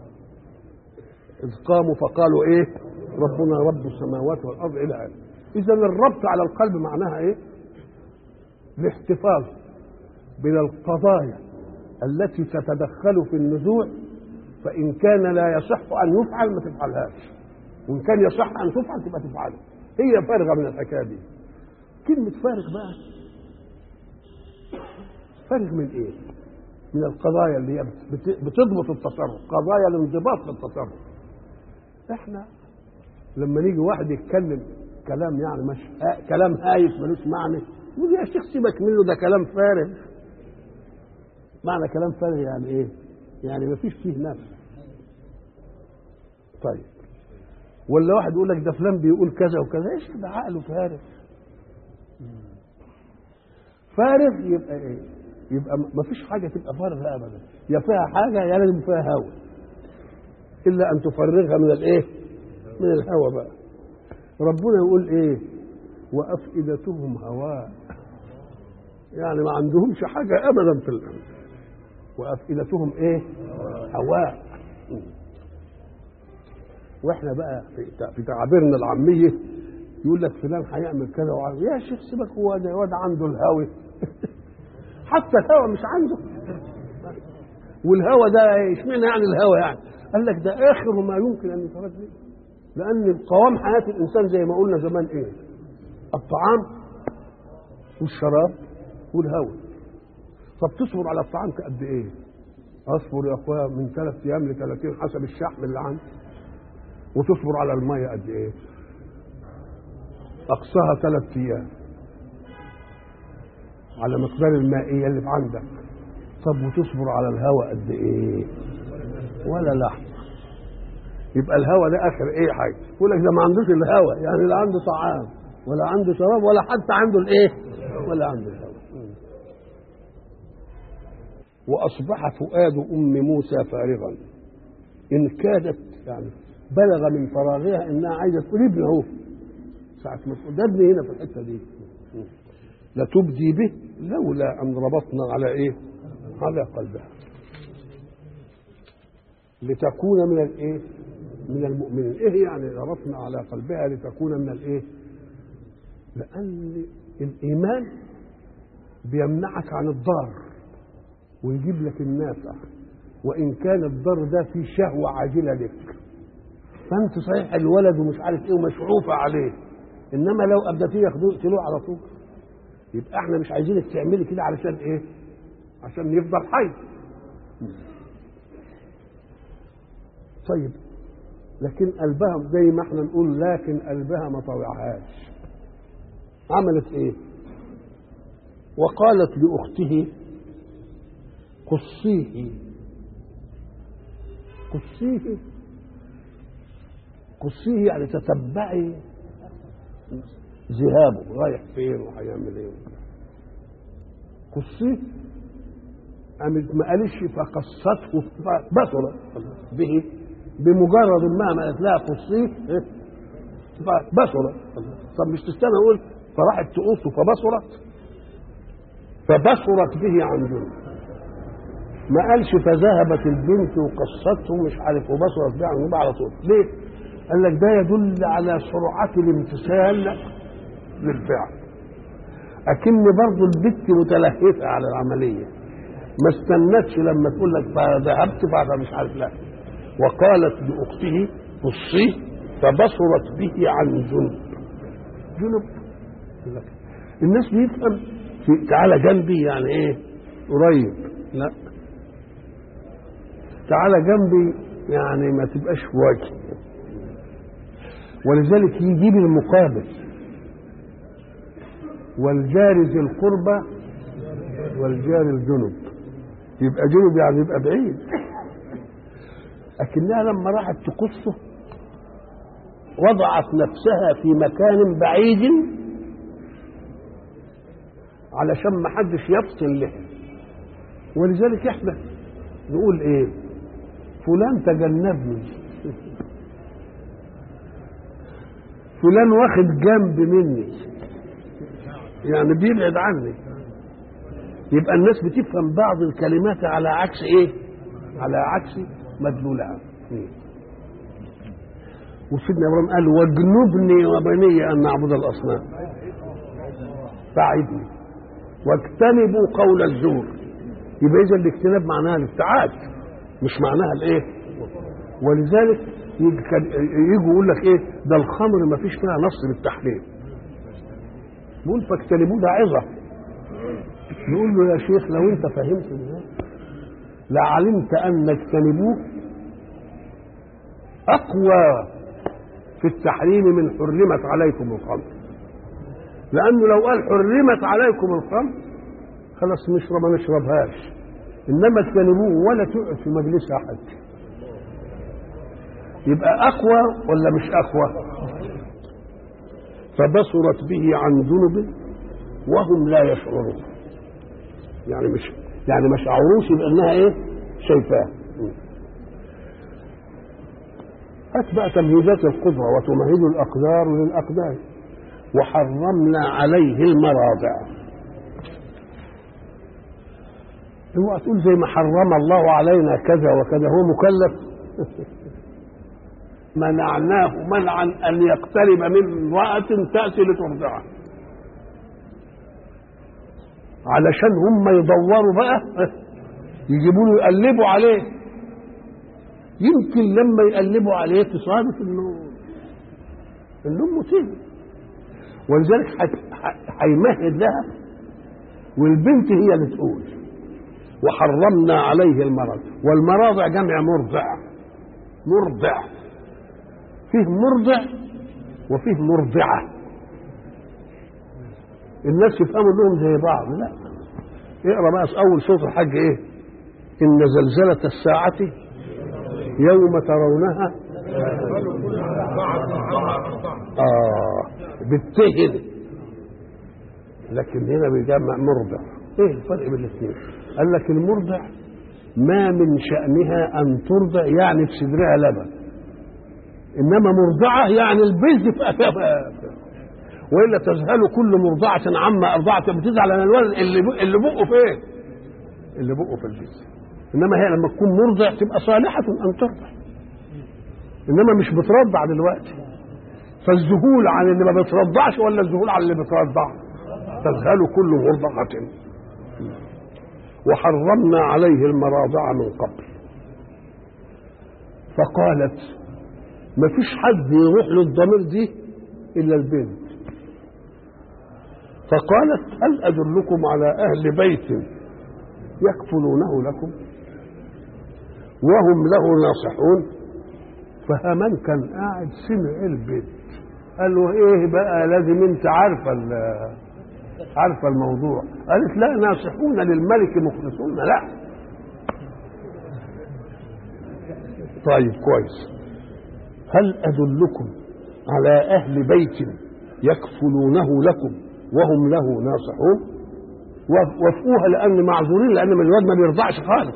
إذ قاموا فقالوا إيه ربنا رب السماوات والأرض إلى آخره. إذا الربط على القلب معناها إيه؟ الاحتفاظ من القضايا التي تتدخل في النزوع، فإن كان لا يصح أن يفعل ما تفعلهاش، وإن كان يصح أن تفعل تبقى تفعله. هي فارغة من الحكاية دي. كلمة فارغ بقى فارغ من إيه؟ من القضايا اللي هي بتضبط التصرف، قضايا الانضباط في التصرف. احنا لما نيجي واحد يتكلم كلام يعني مش آه كلام هايف ملوش معنى، نقول يا شيخ سيبك منه ده كلام فارغ. معنى كلام فارغ يعني ايه؟ يعني ما فيش فيه نفس. طيب ولا واحد يقول لك ده فلان بيقول كذا وكذا، ايش ده عقله فارغ. فارغ يبقى ايه؟ يبقى ما فيش حاجه تبقى فارغه ابدا، يا فيها حاجه يا لازم فيها هوى، الا ان تفرغها من الايه؟ من الهوى بقى. ربنا يقول ايه؟ وافئدتهم هواء، يعني ما عندهمش حاجه ابدا في الامر. وافئدتهم ايه؟ هواء. واحنا بقى في تعابيرنا العاميه يقول لك فلان هيعمل كذا وعمل. يا شيخ سيبك، هو ده واد عنده الهوى حتى الهوى مش عنده. والهوى ده اشمعنى يعني الهوى يعني؟ قال لك ده اخر ما يمكن ان يترد به، لان قوام حياه الانسان زي ما قلنا زمان ايه؟ الطعام والشراب والهوى. طب تصبر على الطعام قد ايه؟ اصبر يا اخويا من ثلاث ايام لثلاثين حسب الشحم اللي عندي. وتصبر على الميه قد ايه؟ اقصاها ثلاث ايام على مقدار المائيه اللي في عندك. طب وتصبر على الهواء قد ايه؟ ولا لحظه. يبقى الهواء ده اخر ايه حاجه. يقول لك ده ما عندوش الهواء، يعني لا عنده طعام ولا عنده شراب ولا حتى عنده الايه؟ ولا عنده الهواء. واصبح فؤاد ام موسى فارغا ان كادت، يعني بلغ من فراغها انها عايزه تقول ابني اهو ساعه ما تقول ده ابني هنا في الحته دي، لتبدي به لولا ان ربطنا على ايه؟ على قلبها لتكون من الايه؟ من المؤمنين. ايه يعني ربطنا على قلبها لتكون من الايه؟ لان الايمان بيمنعك عن الضار ويجيب لك النافع، وان كان الضر ده فيه شهوه عاجله لك، فانت صحيح الولد ومش عارف ايه ومشعوفه عليه، انما لو ابدتيه ياخدوه يقتلوه على طول. يبقى احنا مش عايزينك تعملي كده علشان ايه؟ عشان يفضل حي. طيب لكن قلبها زي ما احنا نقول، لكن قلبها ما طوعهاش. عملت ايه؟ وقالت لاخته قصيه قصيه قصيه يعني تتبعي ذهابه رايح فين وهيعمل ايه. قصيه قامت ما قالش فقصته فبصرت به، بمجرد ما ما قالت لها قصيه فبصرت. طب مش تستنى اقول فراحت تقصه فبصرت فبصرت به عن جنب، ما قالش فذهبت البنت وقصته مش عارف وبصرت به عن جنب على طول. ليه؟ قال لك ده يدل على سرعه الامتثال للفعل، اكن برضه البنت متلهفه على العمليه، ما استنتش لما تقول لك فذهبت بعد مش عارف. لا، وقالت لاخته قصيه فبصرت به عن جنب. جنب الناس بيفهم في تعالى جنبي يعني ايه؟ قريب. لا، تعالى جنبي يعني ما تبقاش وجه. ولذلك يجيب المقابل، والجار ذي القربى والجار الجنب. يبقى جنب يعني يبقى بعيد، لكنها لما راحت تقصه وضعت نفسها في مكان بعيد علشان ما حدش يفصل له. ولذلك احنا نقول ايه؟ فلان تجنبني، فلان واخد جنب مني، يعني بيبعد عني. يبقى الناس بتفهم بعض الكلمات على عكس ايه؟ على عكس مدلولها. وسيدنا ابراهيم قال واجنبني وبني ان نعبد الاصنام، فاعدني واجتنبوا قول الزور. يبقى اذا الاجتناب معناها الابتعاد مش معناها الايه. ولذلك يجوا يقول لك ايه ده الخمر ما فيش فيها نص بالتحريم، يقول فاجتنبوه ده عظه. نقول له يا شيخ لو انت فهمت لعلمت ان اجتنبوه اقوى في التحريم من حرمت عليكم الخمر، لانه لو قال حرمت عليكم الخمر خلاص نشرب ما نشربهاش، انما اجتنبوه ولا تقعد في مجلس احد. يبقى اقوى ولا مش اقوى؟ فبصرت به عن جنب وهم لا يشعرون، يعني مش يعني ما شعروش بانها ايه شايفاه. اتبع تمهيدات القدره وتمهد الاقدار للاقدار. وحرمنا عليه المراضع. اوعى تقول زي ما حرم الله علينا كذا وكذا هو مكلف. منعناه منعا ان يقترب من امراه تاتي لترضعه، علشان هم يدوروا بقى يجيبوا له يقلبوا عليه. يمكن لما يقلبوا عليه تصادف انه انه متين، ولذلك هيمهد لها والبنت هي اللي تقول. وحرمنا عليه المرض، والمراضع جمع مرضع. مرضع فيه مرضع وفيه مرضعه. الناس يفهموا لهم زي بعض، لا. اقرا بقى في اول سوره الحج ايه؟ ان زلزله الساعه يوم ترونها اه بالتهن، لكن هنا بيجمع مرضع. ايه الفرق بين الاثنين؟ قال لك المرضع ما من شأنها ان ترضع يعني في صدرها لبن، انما مرضعه يعني البذ في أفافها. والا تذهل كل مرضعه عما ارضعت، بتزعل على الولد اللي اللي بقه فين؟ اللي بقه في الجسم. انما هي لما تكون مرضع تبقى صالحه ان ترضع، انما مش بترضع دلوقتي. فالذهول عن اللي ما بترضعش ولا الذهول عن اللي بترضع؟ تذهل كل مرضعه. وحرمنا عليه المراضع من قبل. فقالت ما فيش حد يروح للضمير دي الا البنت. فقالت هل أدلكم على أهل بيت يكفلونه لكم وهم له ناصحون؟ فهمن كان قاعد سمع البنت قال له ايه بقى لازم انت عارفه عارفه الموضوع. قالت لا ناصحون للملك مخلصون. لا طيب كويس. هل أدلكم على أهل بيت يكفلونه لكم وهم له ناصحون؟ وافقوها لان معذورين، لان من الواد ما بيرضعش خالص.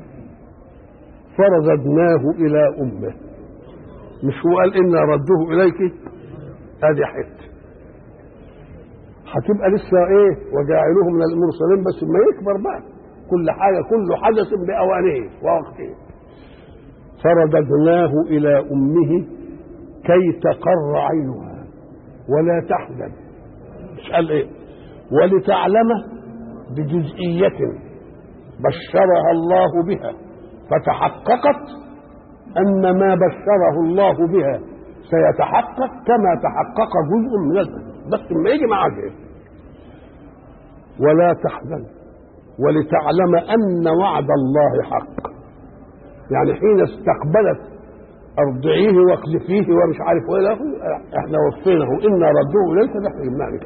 فرددناه الى امه. مش هو قال انا ردوه اليك؟ ادي حته هتبقى لسه ايه وجاعلوه من المرسلين، بس ما يكبر بقى كل حاجه كل حدث باوانه ووقته. فرددناه الى امه كي تقر عينها ولا تحزن. مش قال ايه؟ ولتعلم بجزئية بشرها الله بها، فتحققت أن ما بشره الله بها سيتحقق كما تحقق جزء من البشر، بس ما يجي معاه. ولا تحزن ولتعلم أن وعد الله حق. يعني حين استقبلت أرضعيه واقذفيه ومش عارف ايه احنا وفيناه إنا ردوه إليك نحن جبناه.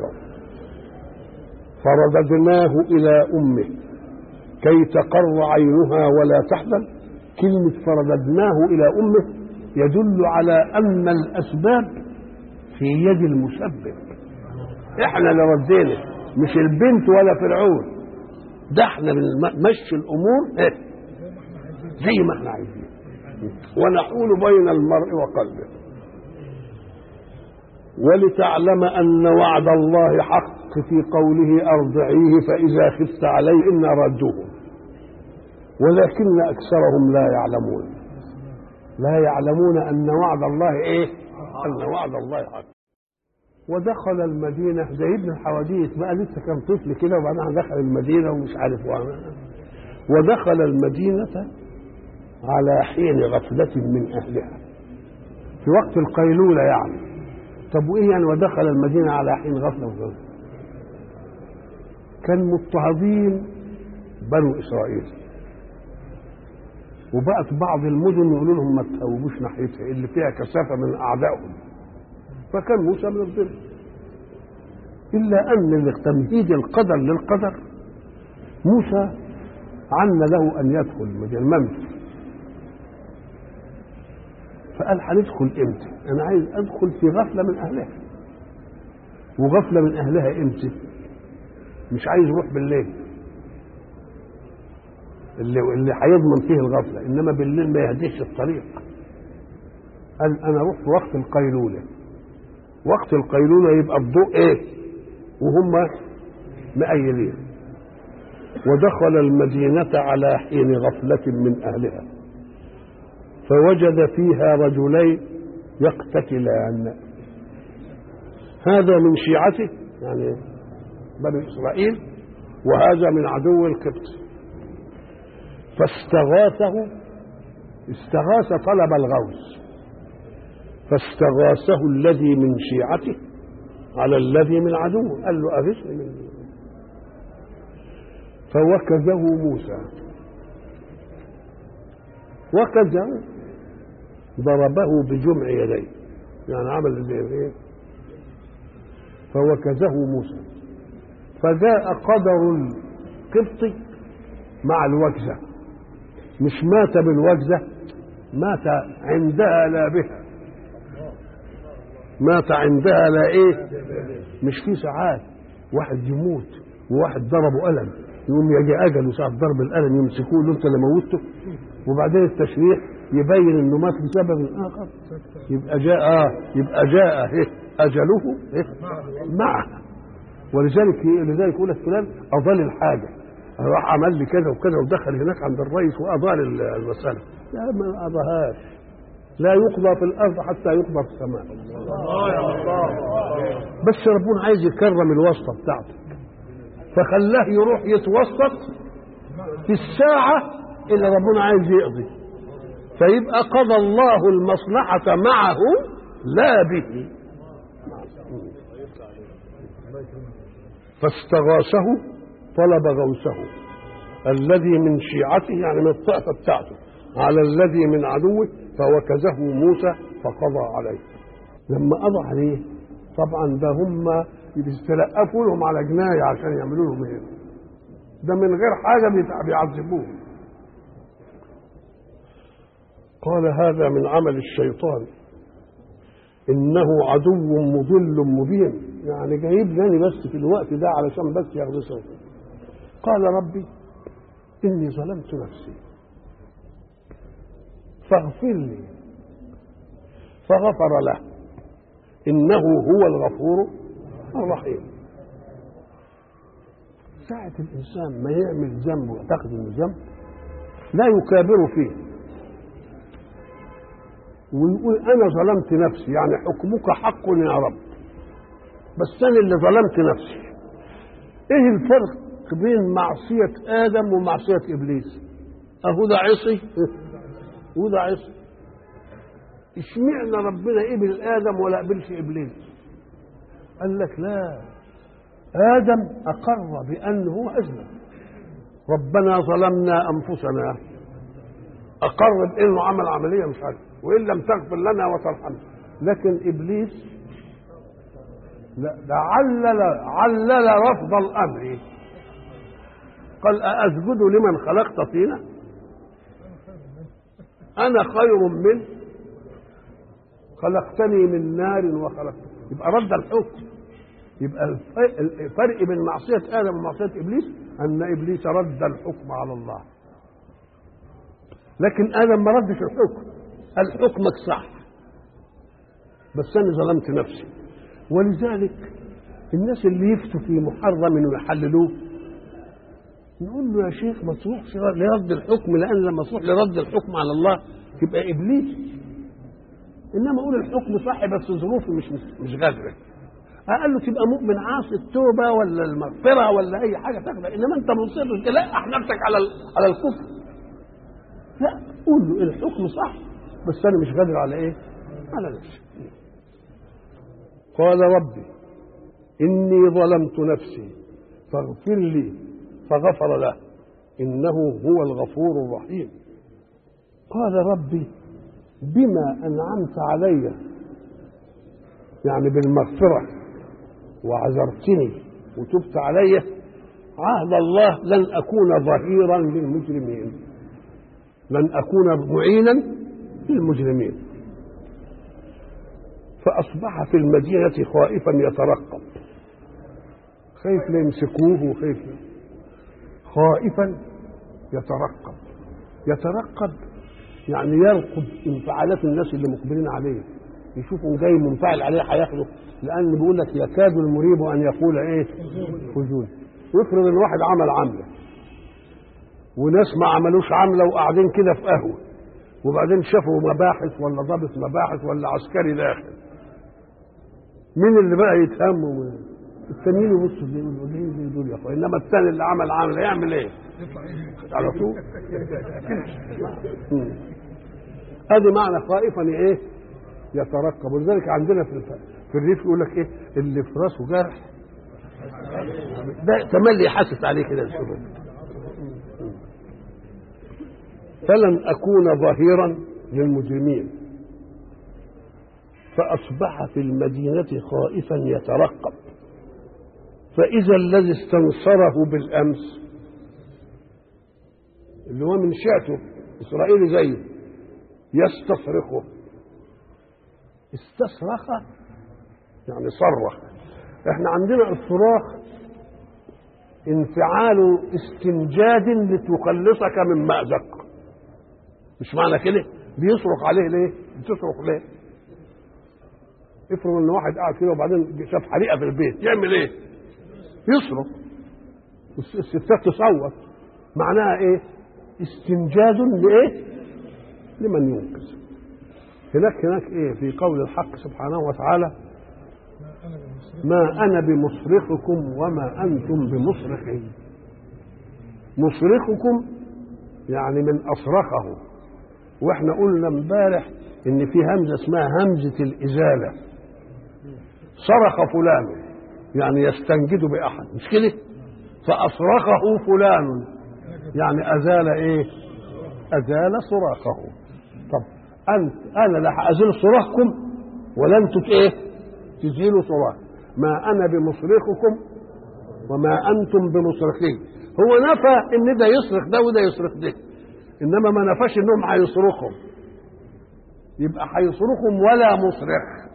فرددناه إلى أمه كي تقر عينها ولا تحزن. كلمة فرددناه إلى أمه يدل على أن الأسباب في يد المسبب. إحنا اللي ردينا، مش البنت ولا فرعون. ده إحنا بنمشي الأمور زي ما إحنا عايزين، ونحول بين المرء وقلبه. ولتعلم أن وعد الله حق في قوله أرضعيه فإذا خفت عليه إنا ردوه، ولكن أكثرهم لا يعلمون لا يعلمون أن وعد الله إيه؟ أن وعد الله حق. ودخل المدينة زي ابن الحواديت بقى، لسه كان طفل كده وبعدين دخل المدينة ومش عارف وعمل. ودخل المدينة على حين غفلة من أهلها، في وقت القيلولة يعني. طب وإيه يعني ودخل المدينة على حين غفلة وغفلة؟ كان مضطهدين بنو إسرائيل، وبقت بعض المدن يقولوا لهم ما تهوبوش ناحيتها اللي فيها كثافة من أعدائهم، فكان موسى من الظل. إلا أن تمهيد القدر للقدر موسى عنا له أن يدخل المدينة المنزل، فقال هندخل امتى؟ انا عايز ادخل في غفله من اهلها. وغفله من اهلها امتى؟ مش عايز يروح بالليل اللي اللي هيضمن فيه الغفله، انما بالليل ما يهديش الطريق. قال انا اروح في وقت القيلوله. وقت القيلوله يبقى الضوء ايه وهم مأيلين. ودخل المدينه على حين غفله من اهلها فوجد فيها رجلين يقتتلان، هذا من شيعته يعني بني إسرائيل، وهذا من عدو القبط. فاستغاثه، استغاث طلب الغوث، فاستغاثه الذي من شيعته على الذي من عدوه، قال له أغثني من. فوكزه موسى، وكزه ضربه بجمع يديه، يعني عمل زي ايه؟ فوكزه موسى، فجاء قدر القبط مع الوكزه، مش مات بالوكزه، مات عندها لا بها، مات عندها لا ايه؟ مش في ساعات واحد يموت وواحد ضربه ألم يقوم يجي اجله ساعه ضرب الألم يمسكوه له انت اللي موته، وبعدين التشريح يبين انه مات بسبب اخر، يبقى جاء آه يبقى جاء إيه؟ اجله إيه؟ معه. ولذلك لذلك يقول لك فلان اضال الحاجه، راح عمل لي كذا وكذا ودخل هناك عند الرئيس واضال المساله. لا ما اضاهاش، لا يقضى في الارض حتى يقضى في السماء. بس ربنا عايز يكرم الواسطه بتاعته، فخلاه يروح يتوسط في الساعه اللي ربنا عايز يقضي، فيبقى قضى الله المصلحة معه لا به. فاستغاثه طلب غوثه الذي من شيعته يعني من الطائفة بتاعته على الذي من عدوه، فوكزه موسى فقضى عليه. لما قضى عليه طبعا ده هم بيستلقفوا لهم على جناية عشان يعملوا لهم ايه؟ ده من غير حاجة بيعذبوه. قال هذا من عمل الشيطان إنه عدو مضل مبين، يعني جايب لي بس في الوقت ده علشان بس يغرسه. قال ربي إني ظلمت نفسي فاغفر لي، فغفر له إنه هو الغفور الرحيم. ساعة الإنسان ما يعمل ذنب ويعتقد إنه ذنب لا يكابر فيه ويقول أنا ظلمت نفسي، يعني حكمك حق يا رب، بس أنا اللي ظلمت نفسي. إيه الفرق بين معصية آدم ومعصية إبليس؟ أهو ده عصي وده عصي. اشمعنى ربنا قبل آدم ولا قبلش إبليس؟ قال لك لا، آدم أقر بأنه أذنب، ربنا ظلمنا أنفسنا، أقر بأنه عمل عملية مش عارف وإن لم تغفر لنا وترحمنا. لكن إبليس لا، ده علل علل رفض الأمر، قال أأسجد لمن خلقت طينا أنا خير منه خلقتني من نار وخلقته. يبقى رد الحكم. يبقى الفرق بين معصية آدم ومعصية إبليس أن إبليس رد الحكم على الله، لكن آدم ما ردش الحكم، قال حكمك صح بس أنا ظلمت نفسي. ولذلك الناس اللي يفتوا في محرم ويحللوه نقول له يا شيخ ما تروحش لرد الحكم، لان لما تروح لرد الحكم على الله تبقى ابليس. انما اقول الحكم صح بس ظروفه مش مش غادره. قال له تبقى مؤمن عاصي التوبه ولا المغفره ولا اي حاجه تاخدها، انما انت مصر تلقح نفسك على على الكفر. لا، قول له الحكم صح بس انا مش قادر على ايه؟ على نفسي. قال ربي اني ظلمت نفسي فاغفر لي فغفر له انه هو الغفور الرحيم. قال ربي بما انعمت علي، يعني بالمغفره وعذرتني وتبت علي، عهد الله لن اكون ظهيرا للمجرمين، لن اكون معينا للمجرمين. فاصبح في المدينه خائفا يترقب، خايف لا يمسكوه وخايف خائفا يترقب. يترقب يعني يرقب انفعالات الناس اللي مقبلين عليه، يشوفوا جاي منفعل عليه هياخده، لان بيقول لك يكاد المريب ان يقول ايه؟ خذوني. ويفرض ان واحد عمل عمله وناس ما عملوش عمله وقاعدين كده في قهوه، وبعدين شافوا مباحث ولا ضابط مباحث ولا عسكري داخل، مين اللي بقى يتهم؟ التانيين يبصوا يقولوا ليه دول يا اخويا، انما الثاني اللي عمل عمل يعمل ايه؟ على طول. ادي معنى خائفا ايه؟ يترقب. ولذلك عندنا في في الريف يقول لك ايه؟ اللي في راسه جرح ده تملي يحسس عليه كده الشباب. فلن اكون ظهيرا للمجرمين فاصبح في المدينه خائفا يترقب فإذا الذي استنصره بالأمس اللي هو من شيعته إسرائيلي زيه يستصرخه. استصرخ يعني صرخ. احنا عندنا الصراخ انفعال استنجاد لتخلصك من مأزق، مش معنى كده بيصرخ عليه ليه؟ بتصرخ ليه؟ افرض ان واحد قاعد كده وبعدين شاف حريقه في البيت يعمل ايه؟ يصرخ. الستات تصوت، معناها ايه؟ استنجاد لايه؟ لمن ينقذ. هناك هناك ايه في قول الحق سبحانه وتعالى ما انا بمصرخكم وما انتم بمصرخي. مصرخكم يعني من اصرخه، واحنا قلنا امبارح ان في همزه اسمها همزه الازاله. صرخ فلان يعني يستنجد باحد، مش كده؟ فاصرخه فلان يعني ازال ايه؟ ازال صراخه. طب انت انا لا ازيل صراخكم ولا انتم ايه؟ تزيلوا صراخ. ما انا بمصرخكم وما انتم بمصرخي. هو نفى ان ده يصرخ ده وده يصرخ ده، انما ما نفاش انهم هيصرخهم، يبقى هيصرخهم ولا مصرخ.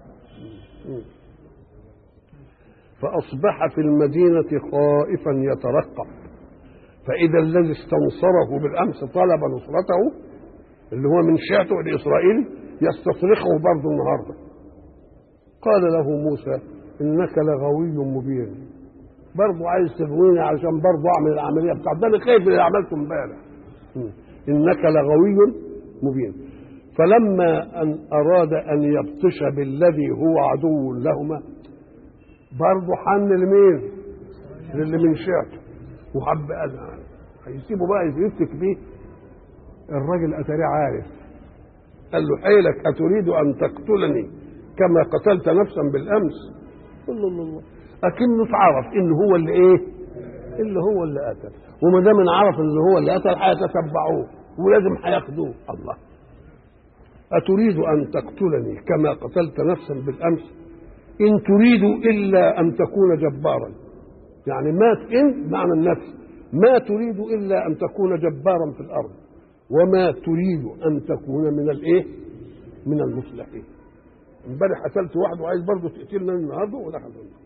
فأصبح في المدينة خائفا يترقب فإذا الذي استنصره بالأمس طلب نصرته اللي هو من شيعته الإسرائيلي يستصرخه برضه النهارده. قال له موسى إنك لغوي مبين. برضه عايز تغويني علشان برضه أعمل العملية بتاعت ده، أنا خايف من اللي عملته امبارح. إنك لغوي مبين. فلما أن أراد أن يبطش بالذي هو عدو لهما برضه حن لمين؟ للي من شيعته وحب أذى هيسيبه بقى يفتك بيه. الراجل أتاريه عارف، قال له حيلك أتريد أن تقتلني كما قتلت نفسا بالأمس؟ قال له الله أكنه تعرف إن هو اللي إيه؟ اللي هو اللي قتل، وما دام عرف إن هو اللي قتل هيتتبعوه ولازم هياخدوه. الله أتريد أن تقتلني كما قتلت نفسا بالأمس؟ إن تريد إلا أن تكون جبارا، يعني ما إن معنى النفس، ما تريد إلا أن تكون جبارا في الأرض وما تريد أن تكون من الإيه؟ من المصلحين. امبارح قتلت واحد وعايز برضه تقتلنا النهارده ولا حاجة.